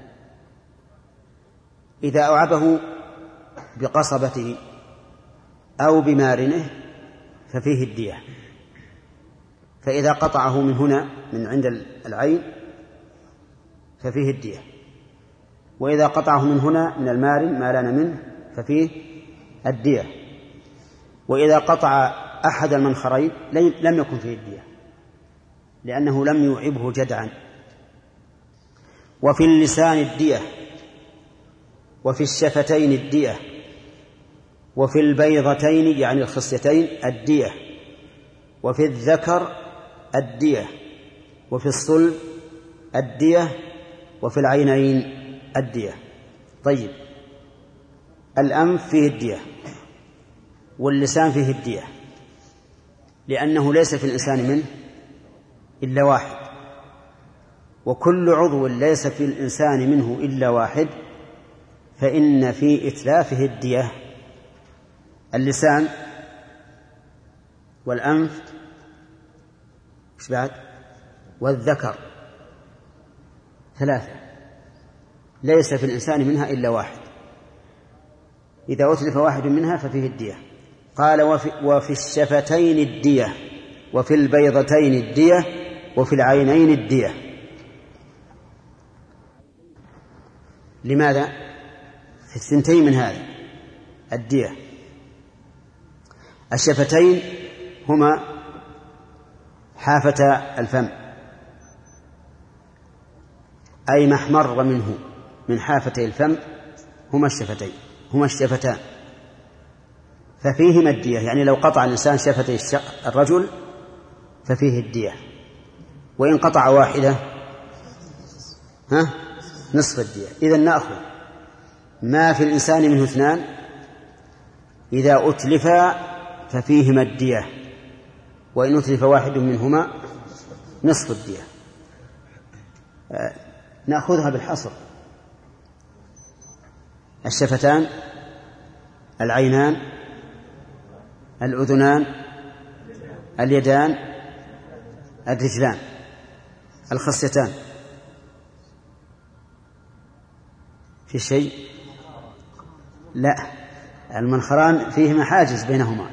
إذا أوعبه بقصبته أو بمارنه ففيه الدية. فإذا قطعه من هنا من عند العين ففيه الدية، وإذا قطعه من هنا من المارن ما لان منه ففيه الدية، وإذا قطع أحد المنخرين لم يكن فيه الدية لأنه لم يوعبه جدعا. وفي اللسان الدية، وفي الشفتين الدية، وفي البيضتين يعني الخصيتين الدية، وفي الذكر الدية، وفي الصلب الدية، وفي العينين الدية. طيب، الأنف فيه الدية واللسان فيه الدية، لأنه ليس في الإنسان منه إلا واحد، وكل عضو ليس في الإنسان منه إلا واحد فإن في إتلافه الدية. اللسان والأنف إيش بعد؟ والذكر، ثلاثة ليس في الإنسان منها إلا واحد، إذا أتلف واحد منها ففيه الدية. قال وفي, وفي الشفتين الدية، وفي البيضتين الدية، وفي العينين الدية. لماذا؟ في الثنتين من هذا الدية. الشفتين هما حافة الفم، أي ما احمر منه من حافتي الفم هما الشفتين هما الشفتان، ففيهما الدية. يعني لو قطع الإنسان شفتي الرجل ففيه الدية، وإن قطع واحدة ها نصف الدية. إذن نأخذ ما في الإنسان منه اثنان إذا أتلفا ففيهما الدية، وإن أتلف واحد منهما نصف الدية. آه نأخذها بالحصر: الشفتان، العينان، الأذنان، اليدان، الرجلان، الخصيتان. في شيء؟ لا، المنخران فيهما حاجز بينهما.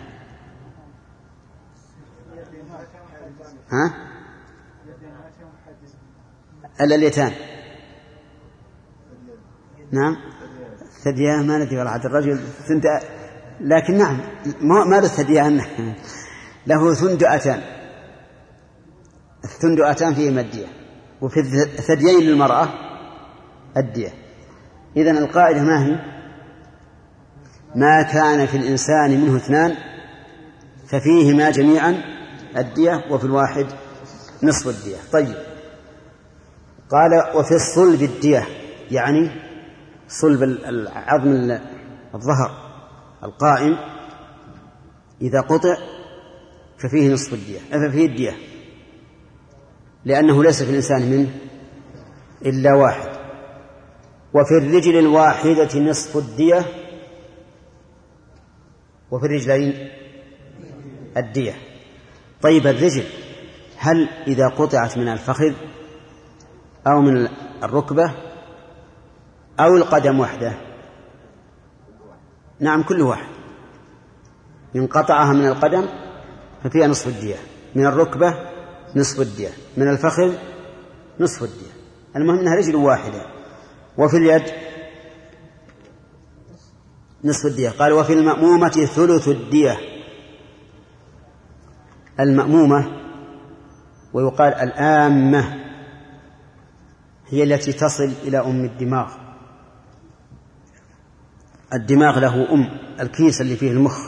ها؟ اليتان. نعم، الثديان ما ندري والله عاد الرجل ثند، لكن نعم ما له الثديان له ثندؤتان، الثندؤتان فيهما الدية، وفي الثديين للمرأة الدية. إذن القاعدة ما هي؟ ما كان في الإنسان منه اثنان ففيهما جميعا الدية، وفي الواحد نصف الدية. طيب، قال وفي الصلب الدية، يعني صلب العظم الظهر القائم إذا قطع ففيه نصف الدية، ففيه الدية، لأنه ليس في الإنسان منه إلا واحد. وفي الرجل الواحدة نصف الدية، وفي الرجلين الدية. طيب، الرجل هل إذا قطعت من الفخذ أو من الركبة أو القدم وحده؟ نعم، كل واحد. إن قطعها من القدم ففيها نصف الدية، من الركبة نصف الدية، من الفخذ نصف الدية. المهم أنها رجل واحدة. وفي اليد نصف الدية. قال وفي المأمومة ثلث الدية. المأمومة ويقال الآمة هي التي تصل إلى أم الدماغ. الدماغ له أم، الكيس اللي فيه المخ.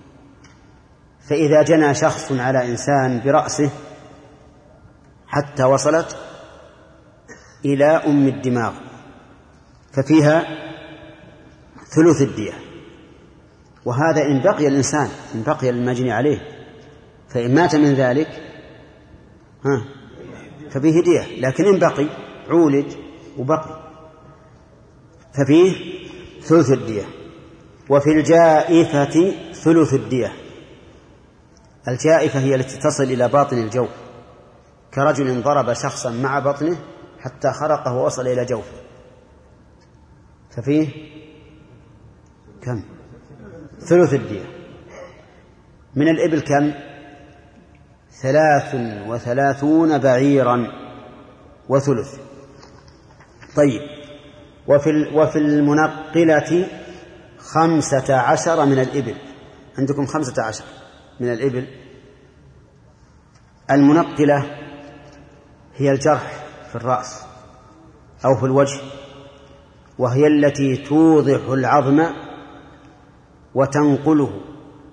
فإذا جنى شخص على إنسان برأسه حتى وصلت إلى أم الدماغ ففيها ثلث الدية. وهذا إن بقي الإنسان، إن بقي المجني عليه، فإن مات من ذلك ها ففيه دية. لكن إن بقي عولج وبقي ففيه ثلث الدية. وفي الجائفة ثلث الدية. الجائفة هي التي تصل إلى باطن الجوف، كرجل ضرب شخصا مع بطنه حتى خرقه ووصل إلى جوفه، ففيه كم؟ ثلث الدية. من الإبل كم؟ ثلاث وثلاثون بعيرا وثلث. طيب، وفي, وفي المنقلة خمسة عشر من الإبل. عندكم خمسة عشر من الإبل. المنقلة هي الجرح في الرأس أو في الوجه، وهي التي توضح العظم وتنقله،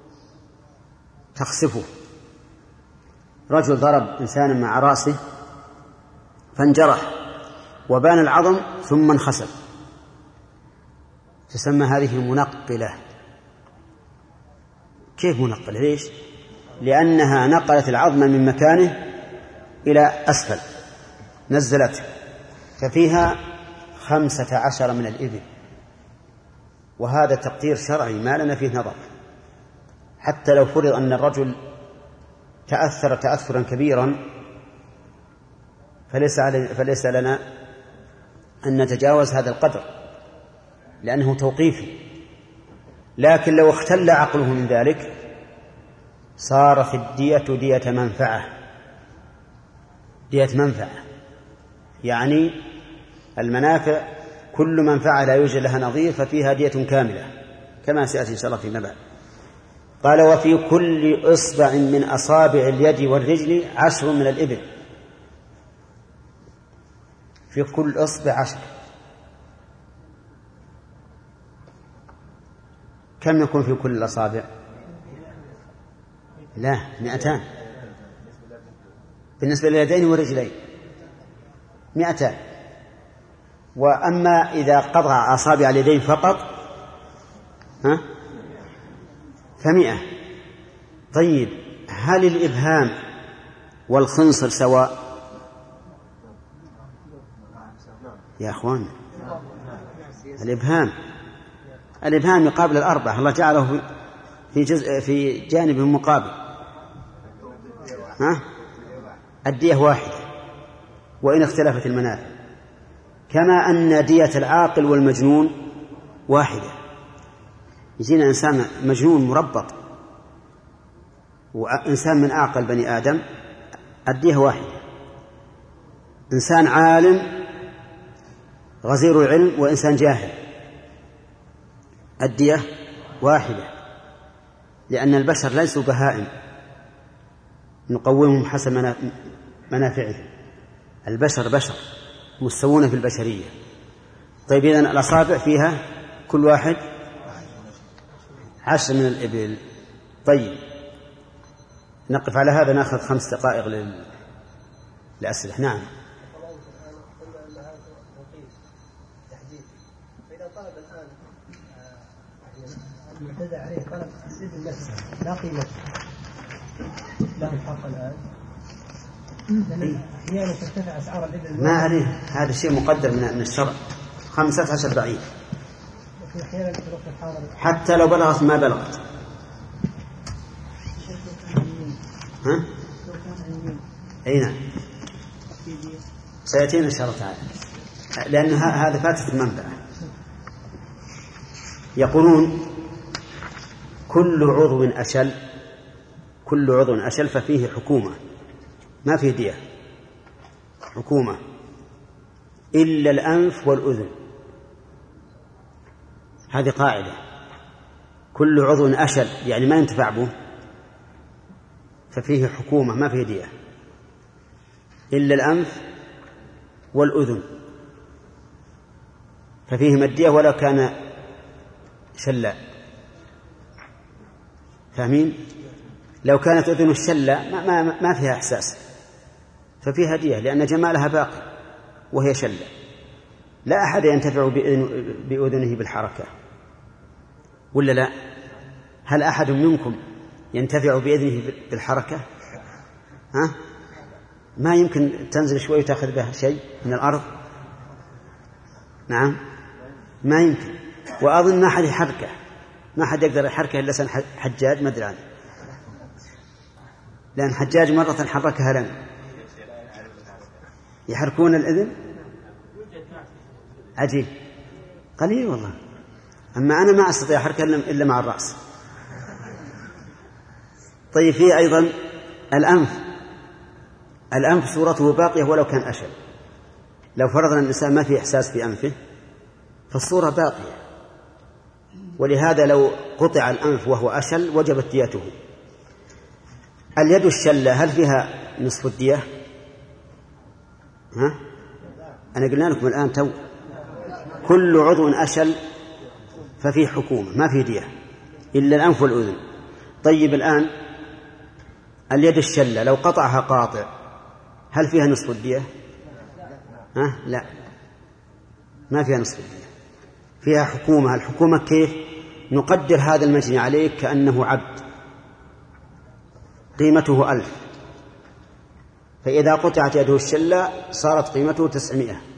تخسفه. رجل ضرب إنسانا مع رأسه فانجرح وبان العظم ثم انخسف، تسمى هذه منقلة. كيف منقلة؟ ليش؟ لأنها نقلت العظم من مكانه إلى أسفل، نزلته، ففيها خمسة عشر من الإبل. وهذا تقدير شرعي ما لنا فيه نظر. حتى لو فرض أن الرجل تأثر تأثرا كبيرا فليس, فليس لنا أن نتجاوز هذا القدر لأنه توقيفي. لكن لو اختل عقله من ذلك صارت الدية دية منفعة، دية منفعة، يعني المنافع كل منفعة لا يوجد لها نظير ففيها دية كاملة كما سيأتي إن شاء الله فيما بعد. قال وفي كل إصبع من أصابع اليد والرجل عشر من الإبل. في كل إصبع عشر، كم يكون في كل الأصابع؟ لا، مئتان بالنسبة لليدين والرجلين، مئتان. وأما إذا قطع أصابع اليدين فقط ها فمئة. طيب هل الإبهام والخنصر سواء يا أخوان؟ الإبهام الإبهام يقابل الأربعة، الله جعله في جزء في جانب مقابل. ها الدية واحدة وإن اختلفت المنافع، كما أن دية العاقل والمجنون واحدة. يجينا إنسان مجنون مربط وإنسان من أعقل بني آدم، الدية واحدة. إنسان عالم غزير العلم وإنسان جاهل، الدية واحدة، لأن البشر ليسوا بهائم نقومهم حسب منافعهم. البشر بشر مستوون في البشرية. طيب إذن الأصابع فيها كل واحد عشر من الإبل. طيب نقف على هذا، نأخذ خمس دقائق للأسئلة. نعم. فإذا طلب الآن المعتدى عليه طلب الإبل نفسه لا قيمة له الحق الآن، لأن أحيانا ترتفع أسعار الإبل ما عليه، هذا الشيء مقدر من الشرع، خمسة عشر بعيد حتى لو بلغت ما بلغت. ها؟ أي نعم سيأتينا إن شاء الله تعالى، لأن هذا فاتت المنفعة. يقولون كل عضو أشل كل عضو أشل ففيه حكومة ما فيه دية، حكومة إلا الأنف والأذن. هذه قاعدة، كل عضو أشل يعني ما ينتفع به ففيه حكومة ما فيه دية، إلا الأنف والأذن ففيهما الدية ولو كان شلا. فاهمين؟ لو كانت أذن الشلا ما, ما, ما فيها إحساس ففيها دية، لأن جمالها باقي وهي شلا. لا أحد ينتفع بأذن بأذنه بالحركة ولا لا؟ هل أحد منكم ينتفع بأذنه بالحركة؟ ها؟ ما يمكن تنزل شوي وتأخذ به شيء من الأرض. نعم ما يمكن. وأظن ما حد يحركه، ما حد يقدر يحركه إلا سن حجاج ما أدري عنه، لأن حجاج مرة حركها لنا. يحركون الإذن عجيب قليل والله. أما أنا ما أستطيع أحركها إلا مع الرأس. طيب فيه أيضا الأنف. الأنف صورته باقية ولو كان أشل. لو فرضنا الإنسان ما في إحساس في أنفه فالصورة باقية، ولهذا لو قطع الأنف وهو أشل وجبت ديته. اليد الشلة هل فيها نصف الدية؟ ها؟ أنا قلنا لكم الآن تو كل عضو أشل ففيه حكومة ما فيه دية إلا الأنف والأذن. طيب الآن اليد الشلة لو قطعها قاطع هل فيها نصف الدية؟ ها؟ لا ما فيها نصف الدية، فيها حكومة. الحكومة كيف؟ نقدر هذا المجني عليك كأنه عبد قيمته ألف، فإذا قطعت يده الشلة صارت قيمته تسعمائة،